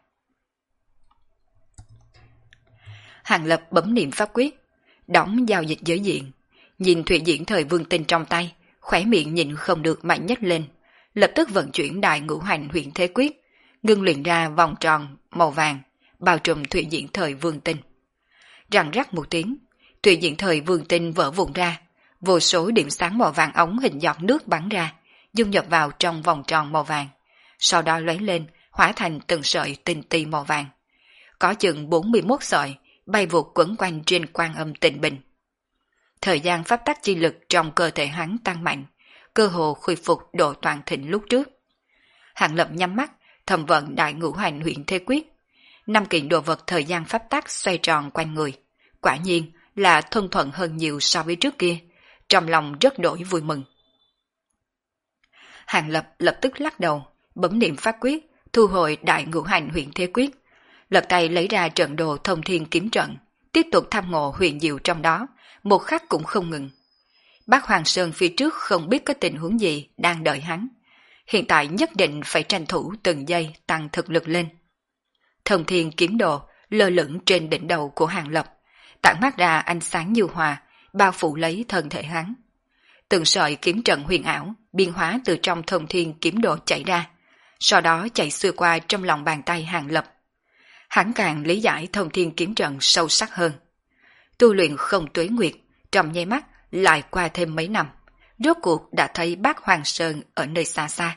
Hàng Lập bấm niệm pháp quyết, đóng giao dịch giới diện, nhìn thủy diễn thời vương tinh trong tay, khóe miệng nhịn không được mạnh nhất lên, lập tức vận chuyển đại ngũ hành huyện thế quyết, ngưng luyện ra vòng tròn màu vàng, bao trùm thủy diễn thời vương tinh. Răng rắc một tiếng, thủy diễn thời vương tinh vỡ vụn ra, vô số điểm sáng màu vàng ống hình giọt nước bắn ra, dung nhập vào trong vòng tròn màu vàng, sau đó lóe lên, hóa thành từng sợi tinh ti màu vàng. Có chừng 41 sợi, bay vụt quấn quanh trên Quan Âm Tịnh Bình. Thời gian pháp tắc chi lực trong cơ thể hắn tăng mạnh, cơ hồ khôi phục độ toàn thịnh lúc trước. Hàng Lập nhắm mắt, thầm vận đại ngũ hành huyện thế quyết. 5 kiện đồ vật thời gian pháp tắc xoay tròn quanh người, quả nhiên là thuần thuận hơn nhiều so với trước kia, trong lòng rất đổi vui mừng. Hàng Lập lập tức lắc đầu, bấm niệm pháp quyết, thu hồi đại ngũ hành huyện thế quyết, lật tay lấy ra trận đồ thông thiên kiếm trận, tiếp tục tham ngộ huyền diệu trong đó, một khắc cũng không ngừng. Bác Hoàng Sơn phía trước không biết có tình huống gì đang đợi hắn, hiện tại nhất định phải tranh thủ từng giây tăng thực lực lên. Thông thiên kiếm đồ lơ lửng trên đỉnh đầu của Hàng Lập, tản mát ra ánh sáng như hòa, bao phủ lấy thân thể hắn. Từng sợi kiếm trận huyền ảo biến hóa từ trong thông thiên kiếm đồ chảy ra, sau đó chạy xuyên qua trong lòng bàn tay Hàng Lập. Hắn càng lý giải thông thiên kiếm trận sâu sắc hơn. Tu luyện không tuế nguyệt, trong nháy mắt lại qua thêm mấy năm, rốt cuộc đã thấy Bác Hoàng Sơn ở nơi xa xa.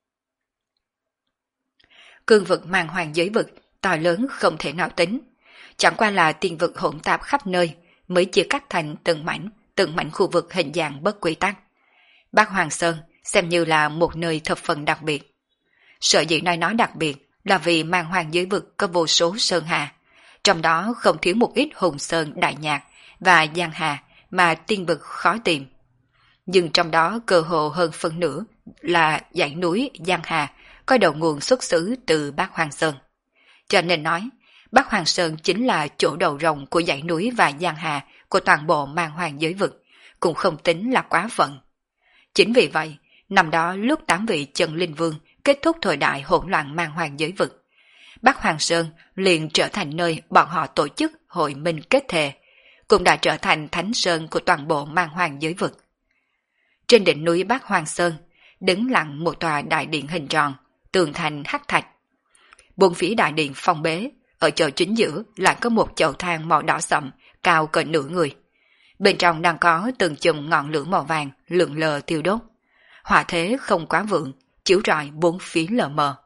Cương vực mang hoàng giới vực, to lớn không thể nào tính, chẳng qua là tiên vực hỗn tạp khắp nơi, mới chia cắt thành từng mảnh khu vực hình dạng bất quy tắc. Bác Hoàng Sơn xem như là một nơi thập phần đặc biệt. Sở dĩ nói đặc biệt là vì mang hoàng giới vực có vô số sơn hà, trong đó không thiếu một ít hùng sơn đại nhạc và giang hà mà tiên vực khó tìm. Nhưng trong đó cơ hồ hơn phân nửa là dãy núi giang hà có đầu nguồn xuất xứ từ Bác Hoàng Sơn. Cho nên nói, Bác Hoàng Sơn chính là chỗ đầu rồng của dãy núi và giang hà của toàn bộ mang hoàng giới vực, cũng không tính là quá phận. Chính vì vậy, năm đó lúc 8 vị chân linh vương kết thúc thời đại hỗn loạn mang hoàng giới vực, Bác Hoàng Sơn liền trở thành nơi bọn họ tổ chức hội minh kết thề, cũng đã trở thành thánh sơn của toàn bộ mang hoàng giới vực. Trên đỉnh núi Bác Hoàng Sơn, đứng lặng một tòa đại điện hình tròn, tường thành hắc thạch. Bốn phía đại điện phong bế, ở chợ chính giữa lại có một chậu than màu đỏ sậm, cao cỡ nửa người. Bên trong đang có từng chùm ngọn lửa màu vàng lượn lờ thiêu đốt. Hỏa thế không quá vượng, chiếu rọi bốn phía lờ mờ.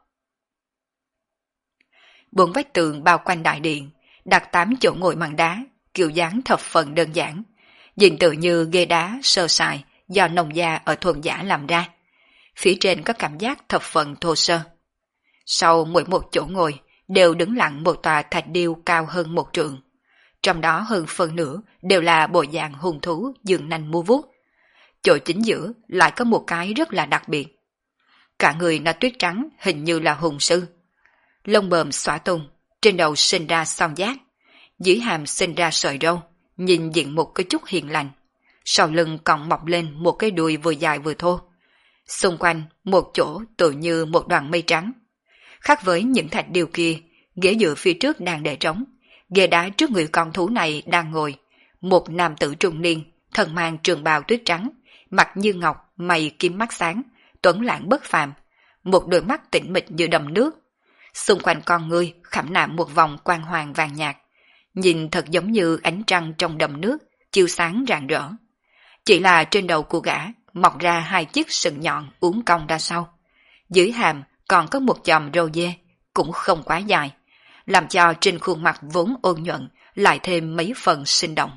Bốn vách tường bao quanh đại điện, đặt 8 chỗ ngồi bằng đá, kiểu dáng thập phần đơn giản, nhìn tự như ghế đá sơ sài do nông gia ở thôn giả làm ra. Phía trên có cảm giác thập phần thô sơ. Sau mỗi một chỗ ngồi đều đứng lặng một tòa thạch điêu cao hơn 1 trượng. Trong đó hơn phần nửa đều là bộ dạng hung thú dương nanh mua vuốt. Chỗ chính giữa lại có một cái rất là đặc biệt. Cả người là tuyết trắng, hình như là hùng sư. Lông bờm xõa tung, trên đầu sinh ra son giác, dưới hàm sinh ra sợi râu, nhìn diện một cái chút hiền lành. Sau lưng còn mọc lên một cái đuôi vừa dài vừa thô. Xung quanh một chỗ tự như một đoàn mây trắng. Khác với những thạch điêu kia, ghế dựa phía trước đang để trống. Ghế đá trước người con thú này đang ngồi. Một nam tử trung niên, thân mang trường bào tuyết trắng, mặt như ngọc, mày kim mắt sáng, tuấn lãng bất phàm, một đôi mắt tĩnh mịch như đầm nước. xung quanh con ngươi khảm nạm một vòng quang hoàng vàng nhạt, nhìn thật giống như ánh trăng trong đầm nước, chiếu sáng rạng rỡ. Chỉ là trên đầu của gã mọc ra hai chiếc sừng nhọn uốn cong ra sau. Dưới hàm còn có một chòm râu dê, cũng không quá dài, làm cho trên khuôn mặt vốn ôn nhuận lại thêm mấy phần sinh động.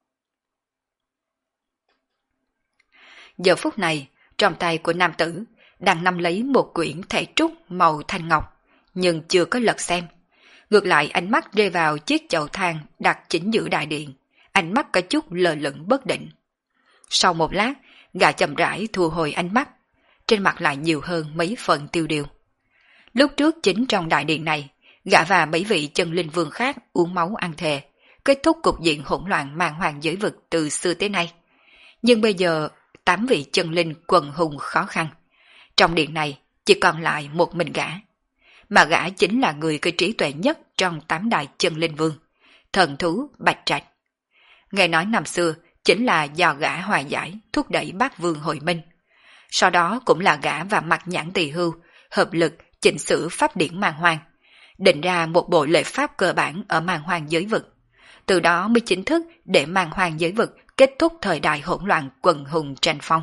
Giờ phút này, trong tay của nam tử đang nắm lấy một quyển thể trúc màu thanh ngọc, nhưng chưa có lật xem. Ngược lại ánh mắt rơi vào chiếc chậu than đặt chính giữa đại điện, ánh mắt có chút lờ lửng bất định. Sau một lát, gã chậm rãi thu hồi ánh mắt, trên mặt lại nhiều hơn mấy phần tiêu điều. Lúc trước chính trong đại điện này, gã và mấy vị chân linh vương khác uống máu ăn thề, kết thúc cục diện hỗn loạn màn hoàng giới vực từ xưa tới nay. Nhưng bây giờ, 8 vị chân linh quần hùng khó khăn. Trong điện này chỉ còn lại một mình gã. Mà gã chính là người có trí tuệ nhất trong 8 đại chân linh vương, thần thú Bạch Trạch. Nghe nói năm xưa chính là do gã hòa giải thúc đẩy Bát Vương hội minh. Sau đó cũng là gã và Mặt Nhãn Tỳ Hưu hợp lực chỉnh sửa pháp điển màn hoàng, định ra một bộ lệ pháp cơ bản ở màn hoàng giới vực. Từ đó mới chính thức để màn hoàng giới vực kết thúc thời đại hỗn loạn quần hùng tranh phong.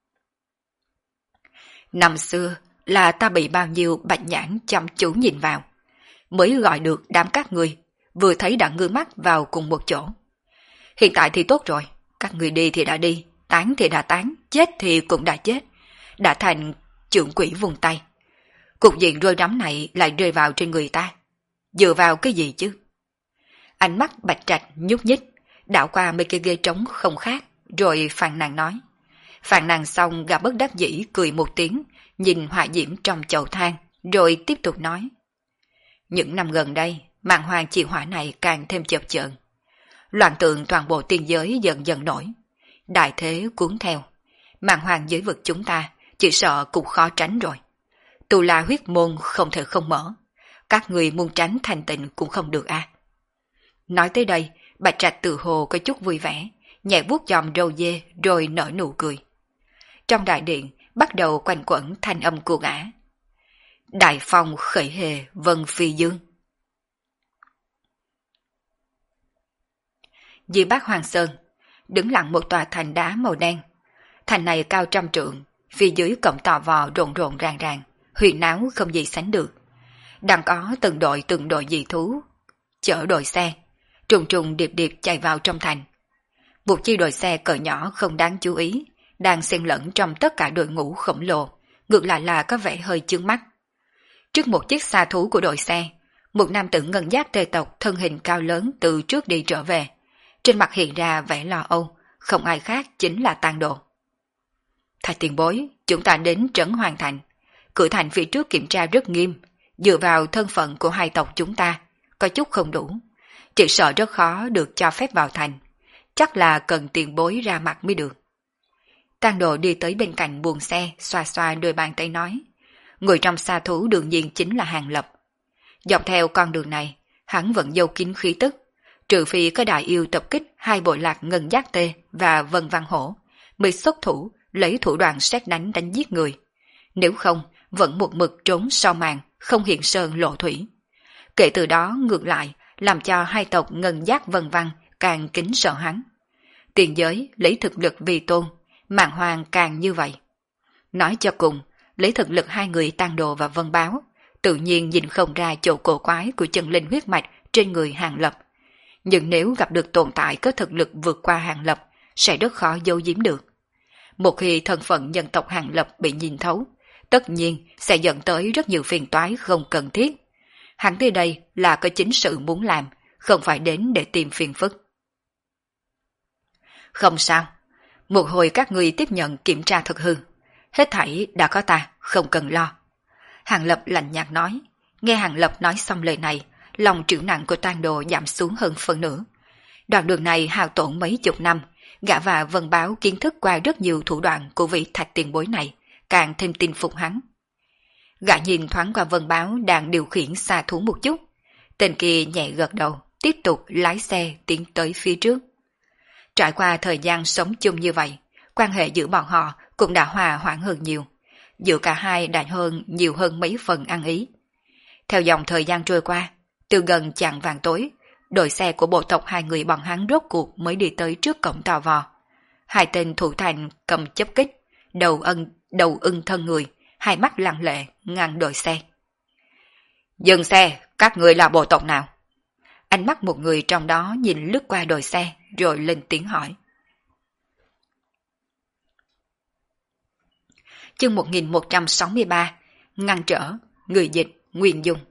Năm xưa là ta bị bao nhiêu bạch nhãn chăm chú nhìn vào, mới gọi được đám các người, vừa thấy đã ngước mắt vào cùng một chỗ. Hiện tại thì tốt rồi, các người đi thì đã đi, tán thì đã tán, chết thì cũng đã chết, đã thành trưởng quỷ vùng tay. Cục diện rối rắm này lại rơi vào trên người ta, dựa vào cái gì chứ? Ánh mắt Bạch Trạch nhúc nhích, đảo qua mấy cái ghế trống không khác, rồi phàn nàn nói. Phàn nàn xong gã bất đắc dĩ cười một tiếng, nhìn hỏa diễm trong chậu than, rồi tiếp tục nói. Những năm gần đây, màn hoàng chi hỏa này càng thêm chập chờn. Loạn tượng toàn bộ tiên giới dần dần nổi. Đại thế cuốn theo. Màn hoàng giới vực chúng ta chỉ sợ cũng khó tránh rồi. Tu La huyết môn không thể không mở. Các người muốn tránh thành tịnh cũng không được a. Nói tới đây, Bạch Trạch tự hồ có chút vui vẻ, nhẹ vuốt chòm râu dê rồi nở nụ cười. Trong đại điện bắt đầu quanh quẩn thanh âm của gã. Đại phong khởi hề vân phi dương. Dưới Bát Hoàng Sơn, đứng lặng một tòa thành đá màu đen. Thành này cao 100 trượng, phía dưới cổng tò vò rộn rộn ràng ràng, huyền náo không gì sánh được. Đang có từng đội dị thú, chở đội xe, trùng trùng điệp điệp chạy vào trong thành. Một chi đội xe cỡ nhỏ không đáng chú ý, đang xen lẫn trong tất cả đội ngũ khổng lồ, ngược lại là có vẻ hơi chướng mắt. Trước một chiếc xa thú của đội xe, một nam tử ngân giáp tê tộc thân hình cao lớn từ trước đi trở về. Trên mặt hiện ra vẻ lo âu, không ai khác chính là Tang Đồ. Thạch tiền bối, chúng ta đến Trấn Hoàng Thành. Cửa thành phía trước kiểm tra rất nghiêm, dựa vào thân phận của hai tộc chúng ta, có chút không đủ. Chỉ sợ rất khó được cho phép vào thành, chắc là cần tiền bối ra mặt mới được. Tang Đồ đi tới bên cạnh buồng xe, xoa xoa đôi bàn tay nói. Người trong xa thú đương nhiên chính là Hàng Lập. Dọc theo con đường này, hắn vẫn giấu kín khí tức, trừ phi có đại yêu tập kích hai bộ lạc Ngân Giác Tê và Vân Văn Hổ, mới xuất thủ lấy thủ đoạn sét đánh giết người. Nếu không, vẫn một mực trốn sau màn, không hiện sơn lộ thủy. Kể từ đó ngược lại, làm cho hai tộc Ngân Giác Vân Văn càng kính sợ hắn. Tiền giới lấy thực lực vì tôn, màn hoàng càng như vậy. Nói cho cùng, lấy thực lực hai người Tang Đồ và Vân Báo, tự nhiên nhìn không ra chỗ cổ quái của chân linh huyết mạch trên người Hàng Lập. Nhưng nếu gặp được tồn tại có thực lực vượt qua Hàng Lập, sẽ rất khó giấu giếm được. Một khi thân phận nhân tộc Hàng Lập bị nhìn thấu, tất nhiên sẽ dẫn tới rất nhiều phiền toái không cần thiết. Hắn tới đây là có chính sự muốn làm, không phải đến để tìm phiền phức. Không sao, một hồi các người tiếp nhận kiểm tra thực hư, hết thảy đã có ta, không cần lo. Hàng Lập lạnh nhạt nói. Nghe Hàng Lập nói xong lời này, lòng trĩu nặng của Tang Đồ giảm xuống hơn phần nửa. Đoạn đường này hao tổn mấy chục năm, gã và Vân Báo kiến thức qua rất nhiều thủ đoạn của vị Thạch tiền bối này, càng thêm tin phục hắn. Gã nhìn thoáng qua Vân Báo đang điều khiển xa thú một chút, tên kia nhẹ gật đầu, tiếp tục lái xe tiến tới phía trước. Trải qua thời gian sống chung như vậy, quan hệ giữa bọn họ cũng đã hòa hoãn hơn nhiều, giữa cả hai đã nhiều hơn mấy phần ăn ý. Theo dòng thời gian trôi qua, từ gần chạng vàng tối, đội xe của bộ tộc hai người bọn hắn rốt cuộc mới đi tới trước cổng tò vò. Hai tên thủ thành cầm chấp kích, đầu ưng thân người, hai mắt lặng lệ ngăn đội xe. Dừng xe, các người là bộ tộc nào? Ánh mắt một người trong đó nhìn lướt qua đội xe rồi lên tiếng hỏi. Chương 1163, ngăn trở, người dịch, Nguyên Dung.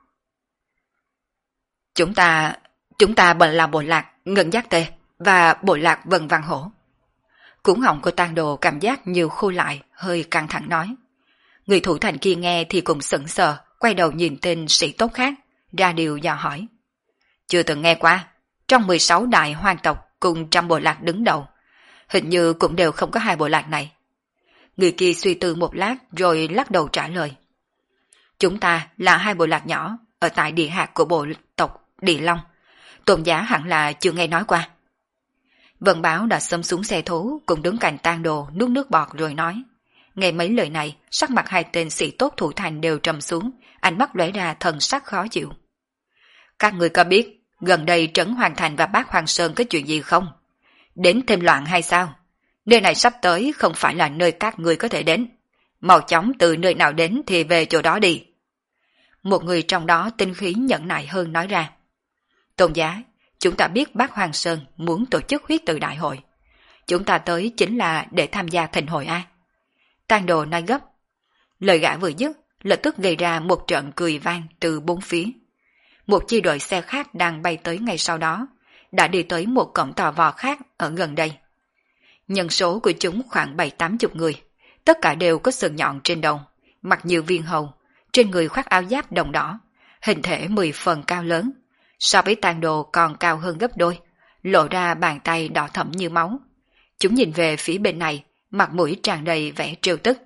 Chúng ta bận là bộ lạc Ngân Giác Tê và bộ lạc Vân Văn Hổ. Cuống họng của Tang Đồ cảm giác như khô lại, hơi căng thẳng nói. Người thủ thành kia nghe thì cũng sững sờ, quay đầu nhìn tên sĩ tốt khác, ra điều dò hỏi. Chưa từng nghe qua, trong 16 đại hoang tộc cùng trăm bộ lạc đứng đầu, hình như cũng đều không có hai bộ lạc này. Người kia suy tư một lát rồi lắc đầu trả lời. Chúng ta là hai bộ lạc nhỏ ở tại địa hạt của bộ tộc Địa Long. Tôn giá hẳn là chưa nghe nói qua. Vân Báo đã xâm xuống xe thú cùng đứng cạnh Tang Đồ nuốt nước bọt rồi nói. Nghe mấy lời này, sắc mặt hai tên sĩ tốt thủ thành đều trầm xuống, ánh mắt lóe ra thần sắc khó chịu. Các người có biết gần đây Trấn Hoàng Thành và Bác Hoàng Sơn có chuyện gì không? Đến thêm loạn hay sao? Nơi này sắp tới không phải là nơi các người có thể đến. Mau chóng từ nơi nào đến thì về chỗ đó đi. Một người trong đó tinh khí nhẫn nại hơn nói ra. Tôn giá, chúng ta biết Bác Hoàng Sơn muốn tổ chức huyết tự đại hội. Chúng ta tới chính là để tham gia thịnh hội A. Tang Đồ nói gấp. Lời gã vừa dứt, lập tức gây ra một trận cười vang từ bốn phía. Một chi đội xe khác đang bay tới ngay sau đó, đã đi tới một cổng tò vò khác ở gần đây. Nhân số của chúng khoảng 7-80 người, tất cả đều có sừng nhọn trên đầu, mặt như viên hầu, trên người khoác áo giáp đồng đỏ, hình thể 10 phần cao lớn, so với Tang Đồ còn cao hơn gấp đôi, lộ ra bàn tay đỏ thẫm như máu. Chúng nhìn về phía bên này, mặt mũi tràn đầy vẻ trêu tức.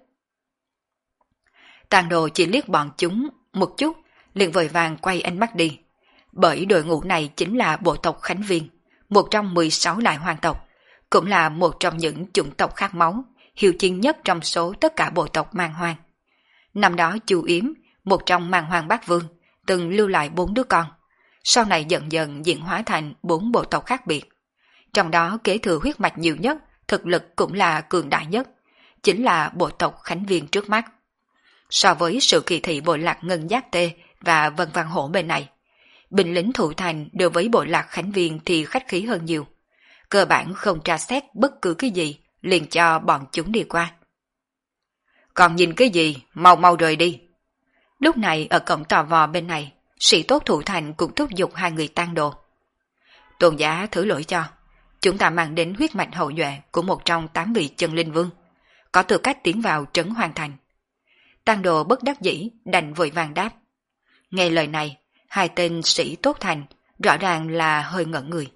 Tang Đồ chỉ liếc bọn chúng một chút, liền vội vàng quay ánh mắt đi. Bởi đội ngũ này chính là bộ tộc Khánh Viên, một trong 16 đại hoàng tộc, cũng là một trong những chủng tộc khát máu, hiếu chiến nhất trong số tất cả bộ tộc Man Hoang. Năm đó Chu Yếm, một trong Man Hoang Bát Vương, từng lưu lại 4 đứa con, sau này dần dần diễn hóa thành 4 bộ tộc khác biệt. Trong đó kế thừa huyết mạch nhiều nhất, thực lực cũng là cường đại nhất, chính là bộ tộc Khánh Viên trước mắt. So với sự kỳ thị bộ lạc Ngân Giác Tê và Vân Văn Hổ bên này, binh lính thủ thành đối với bộ lạc Khánh Viên thì khách khí hơn nhiều. Cơ bản không tra xét bất cứ cái gì, liền cho bọn chúng đi qua. Còn nhìn cái gì, mau mau rời đi. Lúc này ở cổng tò vò bên này, sĩ tốt thủ thành cũng thúc giục hai người Tang Đồ. Tôn giá thử lỗi cho, chúng ta mang đến huyết mạch hậu duệ của một trong 8 vị chân linh vương, có tư cách tiến vào Trấn Hoàng Thành. Tang Đồ bất đắc dĩ đành vội vàng đáp. Nghe lời này, hai tên sĩ tốt thành rõ ràng là hơi ngẩn người.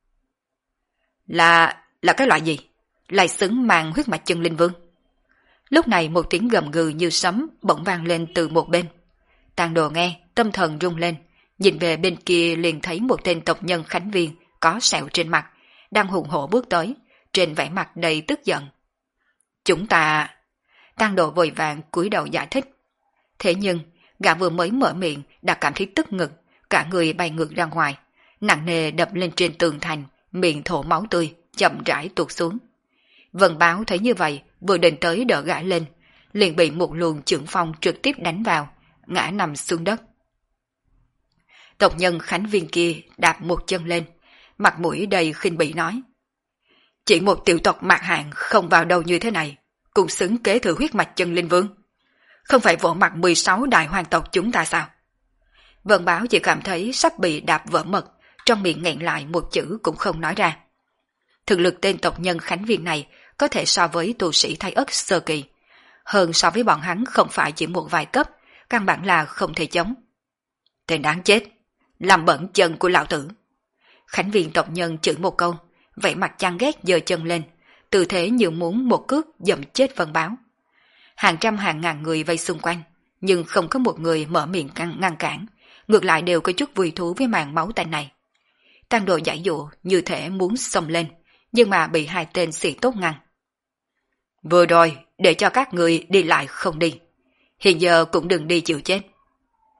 Là cái loại gì? Lại xứng mang huyết mạch chân linh vương? Lúc này một tiếng gầm gừ như sấm bỗng vang lên từ một bên. Tang Đồ nghe, tâm thần rung lên, nhìn về bên kia liền thấy một tên tộc nhân Khánh Viên có sẹo trên mặt, đang hùng hổ bước tới, trên vẻ mặt đầy tức giận. Chúng ta... Tang Đồ vội vàng cúi đầu giải thích. Thế nhưng, gã vừa mới mở miệng đã cảm thấy tức ngực, cả người bay ngược ra ngoài, nặng nề đập lên trên tường thành, miệng thổ máu tươi, chậm rãi tuột xuống. Vân Báo thấy như vậy, vừa định tới đỡ gã lên, liền bị một luồng chưởng phong trực tiếp đánh vào, ngã nằm xuống đất. Tộc nhân Khánh Viên kia đạp một chân lên, mặt mũi đầy khinh bỉ nói. Chỉ một tiểu tộc mạc hạng không vào đâu như thế này, cũng xứng kế thừa huyết mạch chân linh vương. Không phải vỗ mặt 16 đại hoàng tộc chúng ta sao? Vân Báo chỉ cảm thấy sắp bị đạp vỡ mật, trong miệng nghẹn lại một chữ cũng không nói ra. Thực lực tên tộc nhân Khánh Viên này có thể so với tu sĩ Thái Ất sơ kỳ, hơn so với bọn hắn không phải chỉ một vài cấp, căn bản là không thể chống. Tên đáng chết, làm bẩn chân của lão tử. Khánh Viên tộc nhân chửi một câu, vẻ mặt chán ghét giơ chân lên, tư thế như muốn một cước dẫm chết Vân Báo. Hàng trăm hàng ngàn người vây xung quanh, nhưng không có một người mở miệng ngăn cản, ngược lại đều có chút vui thú với màn máu tanh này. Tang Đồ giải dụ như thể muốn xông lên, nhưng mà bị hai tên sĩ tốt ngăn. Vừa rồi, để cho các người đi lại không đi. Hiện giờ cũng đừng đi chịu chết.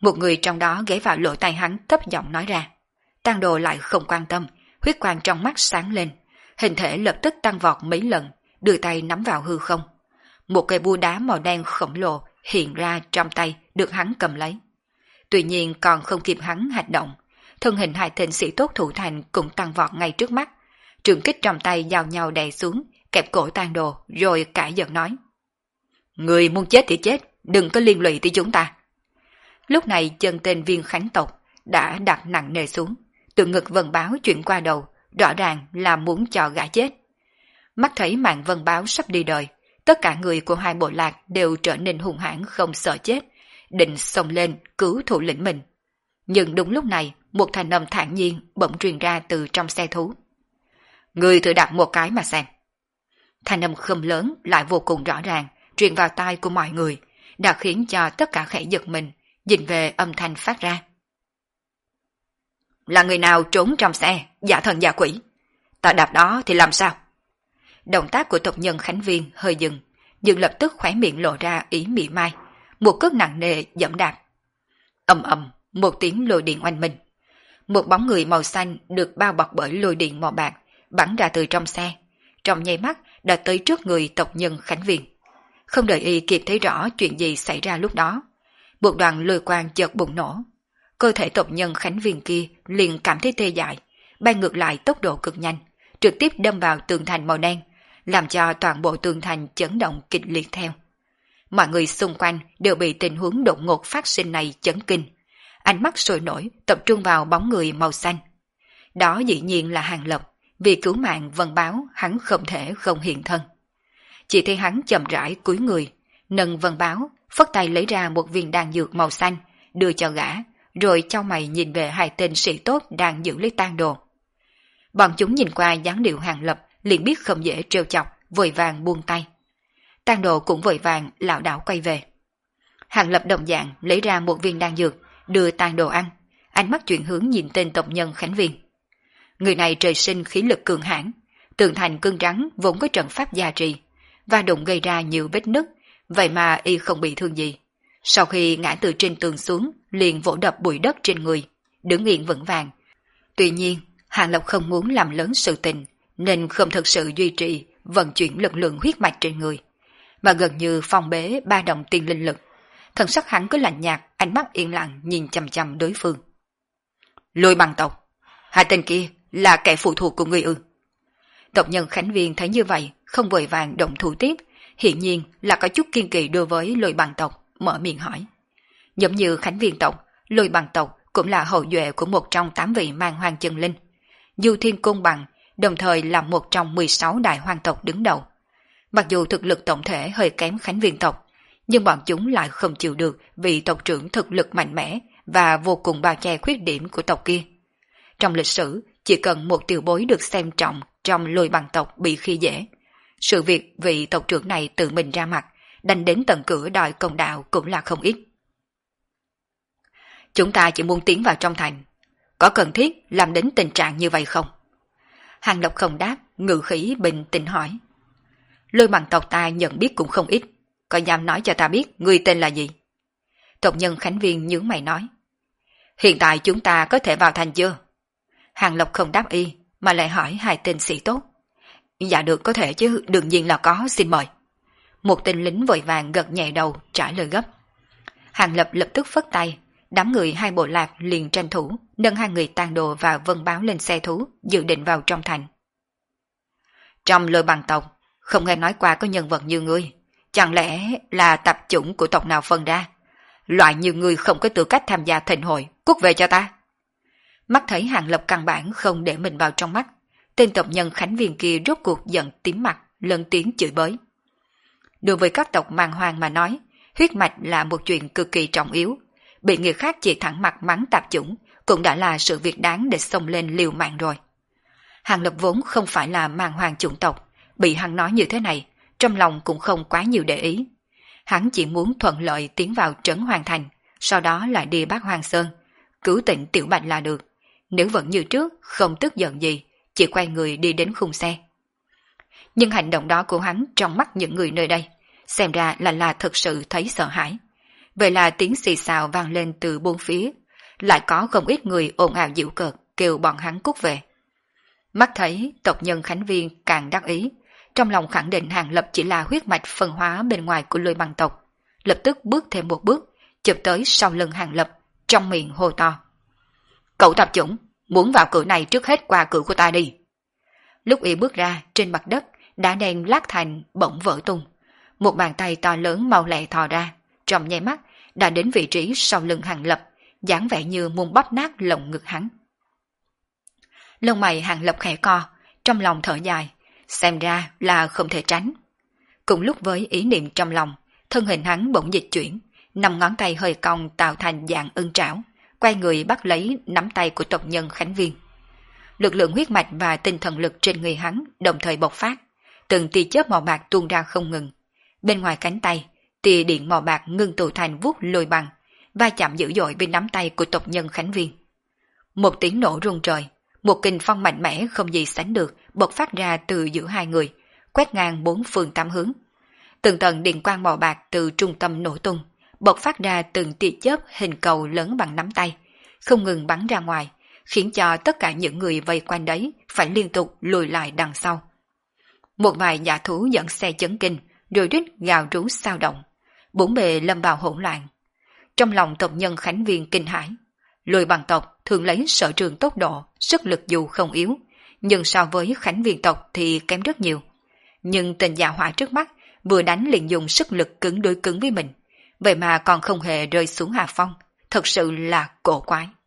Một người trong đó ghé vào lỗ tai hắn thấp giọng nói ra. Tang Đồ lại không quan tâm, huyết quang trong mắt sáng lên, hình thể lập tức tăng vọt mấy lần, đưa tay nắm vào hư không. Một cây búa đá màu đen khổng lồ hiện ra trong tay được hắn cầm lấy. Tuy nhiên còn không kịp hắn hành động, thân hình hai tên sĩ tốt thủ thành cũng tăng vọt ngay trước mắt. Trường kích trong tay giao nhau đè xuống, kẹp cổ Tang Đồ rồi cãi giận nói. Người muốn chết thì chết, đừng có liên lụy tới chúng ta. Lúc này chân tên Viên Khánh tộc đã đặt nặng nề xuống, từ ngực Vân Báo chuyển qua đầu, rõ ràng là muốn cho gã chết. Mắt thấy mạng Vân Báo sắp đi đời, tất cả người của hai bộ lạc đều trở nên hung hãn không sợ chết, định xông lên cứu thủ lĩnh mình. Nhưng đúng lúc này, một thanh âm thản nhiên bỗng truyền ra từ trong xe thú. Người thử đặt một cái mà xem. Thanh âm không lớn lại vô cùng rõ ràng, truyền vào tai của mọi người, đã khiến cho tất cả khẽ giật mình, nhìn về âm thanh phát ra. Là người nào trốn trong xe, giả thần giả quỷ? Ta đạp đó thì làm sao? Động tác của tộc nhân Khánh Viên hơi dừng, nhưng lập tức khóe miệng lộ ra ý mỉa mai, một cước nặng nề dẫm đạp. Ầm ầm, một tiếng lôi điện oanh minh. Một bóng người màu xanh được bao bọc bởi lôi điện màu bạc bắn ra từ trong xe, trong nháy mắt đã tới trước người tộc nhân Khánh Viên. Không đợi y kịp thấy rõ chuyện gì xảy ra lúc đó, một đoàn lôi quang chợt bùng nổ. Cơ thể tộc nhân Khánh Viên kia liền cảm thấy tê dại, bay ngược lại tốc độ cực nhanh, trực tiếp đâm vào tường thành màu đen, làm cho toàn bộ tường thành chấn động kịch liệt theo. Mọi người xung quanh đều bị tình huống đột ngột phát sinh này chấn kinh, ánh mắt sôi nổi tập trung vào bóng người màu xanh. Đó dĩ nhiên là Hàng Lập, vì cứu mạng Vân Báo hắn không thể không hiện thân. Chỉ thấy hắn chậm rãi cúi người, nâng Vân Báo, phất tay lấy ra một viên đan dược màu xanh, đưa cho gã, rồi chau mày nhìn về hai tên sĩ tốt đang giữ lấy Tang Đồ. Bọn chúng nhìn qua dáng điệu Hàng Lập liền biết không dễ trêu chọc, vội vàng buông tay. Tang Đồ cũng vội vàng lảo đảo quay về. Hàng Lập đồng dạng lấy ra một viên đan dược, đưa Tang Đồ ăn, ánh mắt chuyển hướng nhìn tên tộc nhân Khánh Viên. Người này trời sinh khí lực cường hãn, tường thành cứng rắn vốn có trận pháp gia trì, và đụng gây ra nhiều vết nứt, vậy mà y không bị thương gì. Sau khi ngã từ trên tường xuống, liền vỗ đập bụi đất trên người, đứng yên vững vàng. Tuy nhiên, Hàng Lập không muốn làm lớn sự tình, nên không thực sự duy trì vận chuyển lực lượng huyết mạch trên người, mà gần như phong bế ba đồng tiên linh lực. Thần sắc hắn cứ lạnh nhạt, ánh mắt yên lặng nhìn chằm chằm đối phương. Lôi Bằng tộc, hai tên kia là kẻ phụ thuộc của người ư? Tộc nhân Khánh Viên thấy như vậy, không vội vàng động thủ tiếp, hiển nhiên là có chút kiên kỳ đối với Lôi Bằng tộc, mở miệng hỏi. Giống như Khánh Viên tộc, Lôi Bằng tộc cũng là hậu duệ của một trong 8 vị mang hoang chân linh, Du Thiên Côn Bằng, đồng thời là một trong 16 đại hoang tộc đứng đầu. Mặc dù thực lực tổng thể hơi kém Khánh Viên tộc, nhưng bọn chúng lại không chịu được vì tộc trưởng thực lực mạnh mẽ và vô cùng bao che khuyết điểm của tộc kia. Trong lịch sử, chỉ cần một tiểu bối được xem trọng trong Lôi Bằng tộc bị khi dễ, sự việc vị tộc trưởng này tự mình ra mặt, đánh đến tận cửa đòi công đạo cũng là không ít. Chúng ta chỉ muốn tiến vào trong thành, có cần thiết làm đến tình trạng như vậy không? Hàng Lập không đáp, ngữ khí bình tĩnh hỏi. Lôi Bằng tộc ta nhận biết cũng không ít, có dám nói cho ta biết người tên là gì? Tộc nhân Khánh Viên nhướng mày nói. Hiện tại chúng ta có thể vào thành chưa? Hàng Lập không đáp y, mà lại hỏi hai tên sĩ tốt. Dạ được, có thể chứ, đương nhiên là có, xin mời. Một tên lính vội vàng gật nhẹ đầu trả lời gấp. Hàng Lập lập tức phất tay, đám người hai bộ lạc liền tranh thủ nâng hai người Tang Đồ và Vân Báo lên xe thú, dự định vào trong thành. Trong Lôi Bằng tộc không nghe nói qua có nhân vật như ngươi, chẳng lẽ là tập chủng của tộc nào phân ra? Loại như ngươi không có tư cách tham gia thịnh hội, cút về cho ta. Mắt thấy Hàng Lập căn bản không để mình vào trong mắt, tên tộc nhân Khánh Viên kia rốt cuộc giận tím mặt, lớn tiếng chửi bới. Đối với các tộc mang hoang mà nói, huyết mạch là một chuyện cực kỳ trọng yếu, bị người khác chỉ thẳng mặt mắng tạp chủng cũng đã là sự việc đáng để xông lên liều mạng rồi. Hàng Lập vốn không phải là mang hoang chủng tộc, bị hắn nói như thế này, trong lòng cũng không quá nhiều để ý. Hắn chỉ muốn thuận lợi tiến vào trấn Hoàng Thành, sau đó lại đi Bát Hoang Sơn, cứu tỉnh Tiểu Bạch là được. Nếu vẫn như trước, không tức giận gì, chỉ quay người đi đến khung xe. Nhưng hành động đó của hắn trong mắt những người nơi đây, xem ra là thật sự thấy sợ hãi. Vậy là tiếng xì xào vang lên từ bốn phía, lại có không ít người ồn ào giễu cợt kêu bọn hắn cút về. Mắt thấy tộc nhân Khánh Viên càng đắc ý, trong lòng khẳng định Hàng Lập chỉ là huyết mạch phân hóa bên ngoài của Lôi Băng tộc, lập tức bước thêm một bước, chụp tới sau lưng Hàng Lập, trong miệng hô to. Cậu tạp chủng, muốn vào cửa này trước hết qua cửa của ta đi. Lúc y bước ra, trên mặt đất, đá đen lát thành bỗng vỡ tung. Một bàn tay to lớn mau lẹ thò ra, trong nháy mắt đã đến vị trí sau lưng Hàng Lập, dáng vẻ như muốn bóp nát lồng ngực hắn. Lông mày Hàng Lập khẽ co, trong lòng thở dài, xem ra là không thể tránh. Cùng lúc với ý niệm trong lòng, thân hình hắn bỗng dịch chuyển, 5 ngón tay hơi cong tạo thành dạng ưng trảo, quay người bắt lấy nắm tay của tộc nhân Khánh Viên. Lực lượng huyết mạch và tinh thần lực trên người hắn đồng thời bộc phát, từng tia chớp màu bạc tuôn ra không ngừng. Bên ngoài cánh tay, tia điện màu bạc ngưng tụ thành vuốt lôi băng, va chạm dữ dội bên nắm tay của tộc nhân Khánh Viên. Một tiếng nổ rung trời, một kình phong mạnh mẽ không gì sánh được bộc phát ra từ giữa hai người, quét ngang 4 phương 8 hướng. Từng tầng điện quang màu bạc từ trung tâm nổ tung, bộc phát ra từng tia chớp hình cầu lớn bằng nắm tay, không ngừng bắn ra ngoài, khiến cho tất cả những người vây quanh đấy phải liên tục lùi lại đằng sau. Một vài dã thú dẫn xe chấn kinh, rồi rít gào rú sao động, bốn bề lâm vào hỗn loạn. Trong lòng tộc nhân Khánh Viên kinh hãi, Lôi Băng tộc thường lấy sở trường tốc độ, sức lực dù không yếu, nhưng so với Khánh Viên tộc thì kém rất nhiều. Nhưng tên già hỏa trước mắt vừa đánh liền dùng sức lực cứng đối cứng với mình, vậy mà còn không hề rơi xuống hạ phong, thật sự là cổ quái.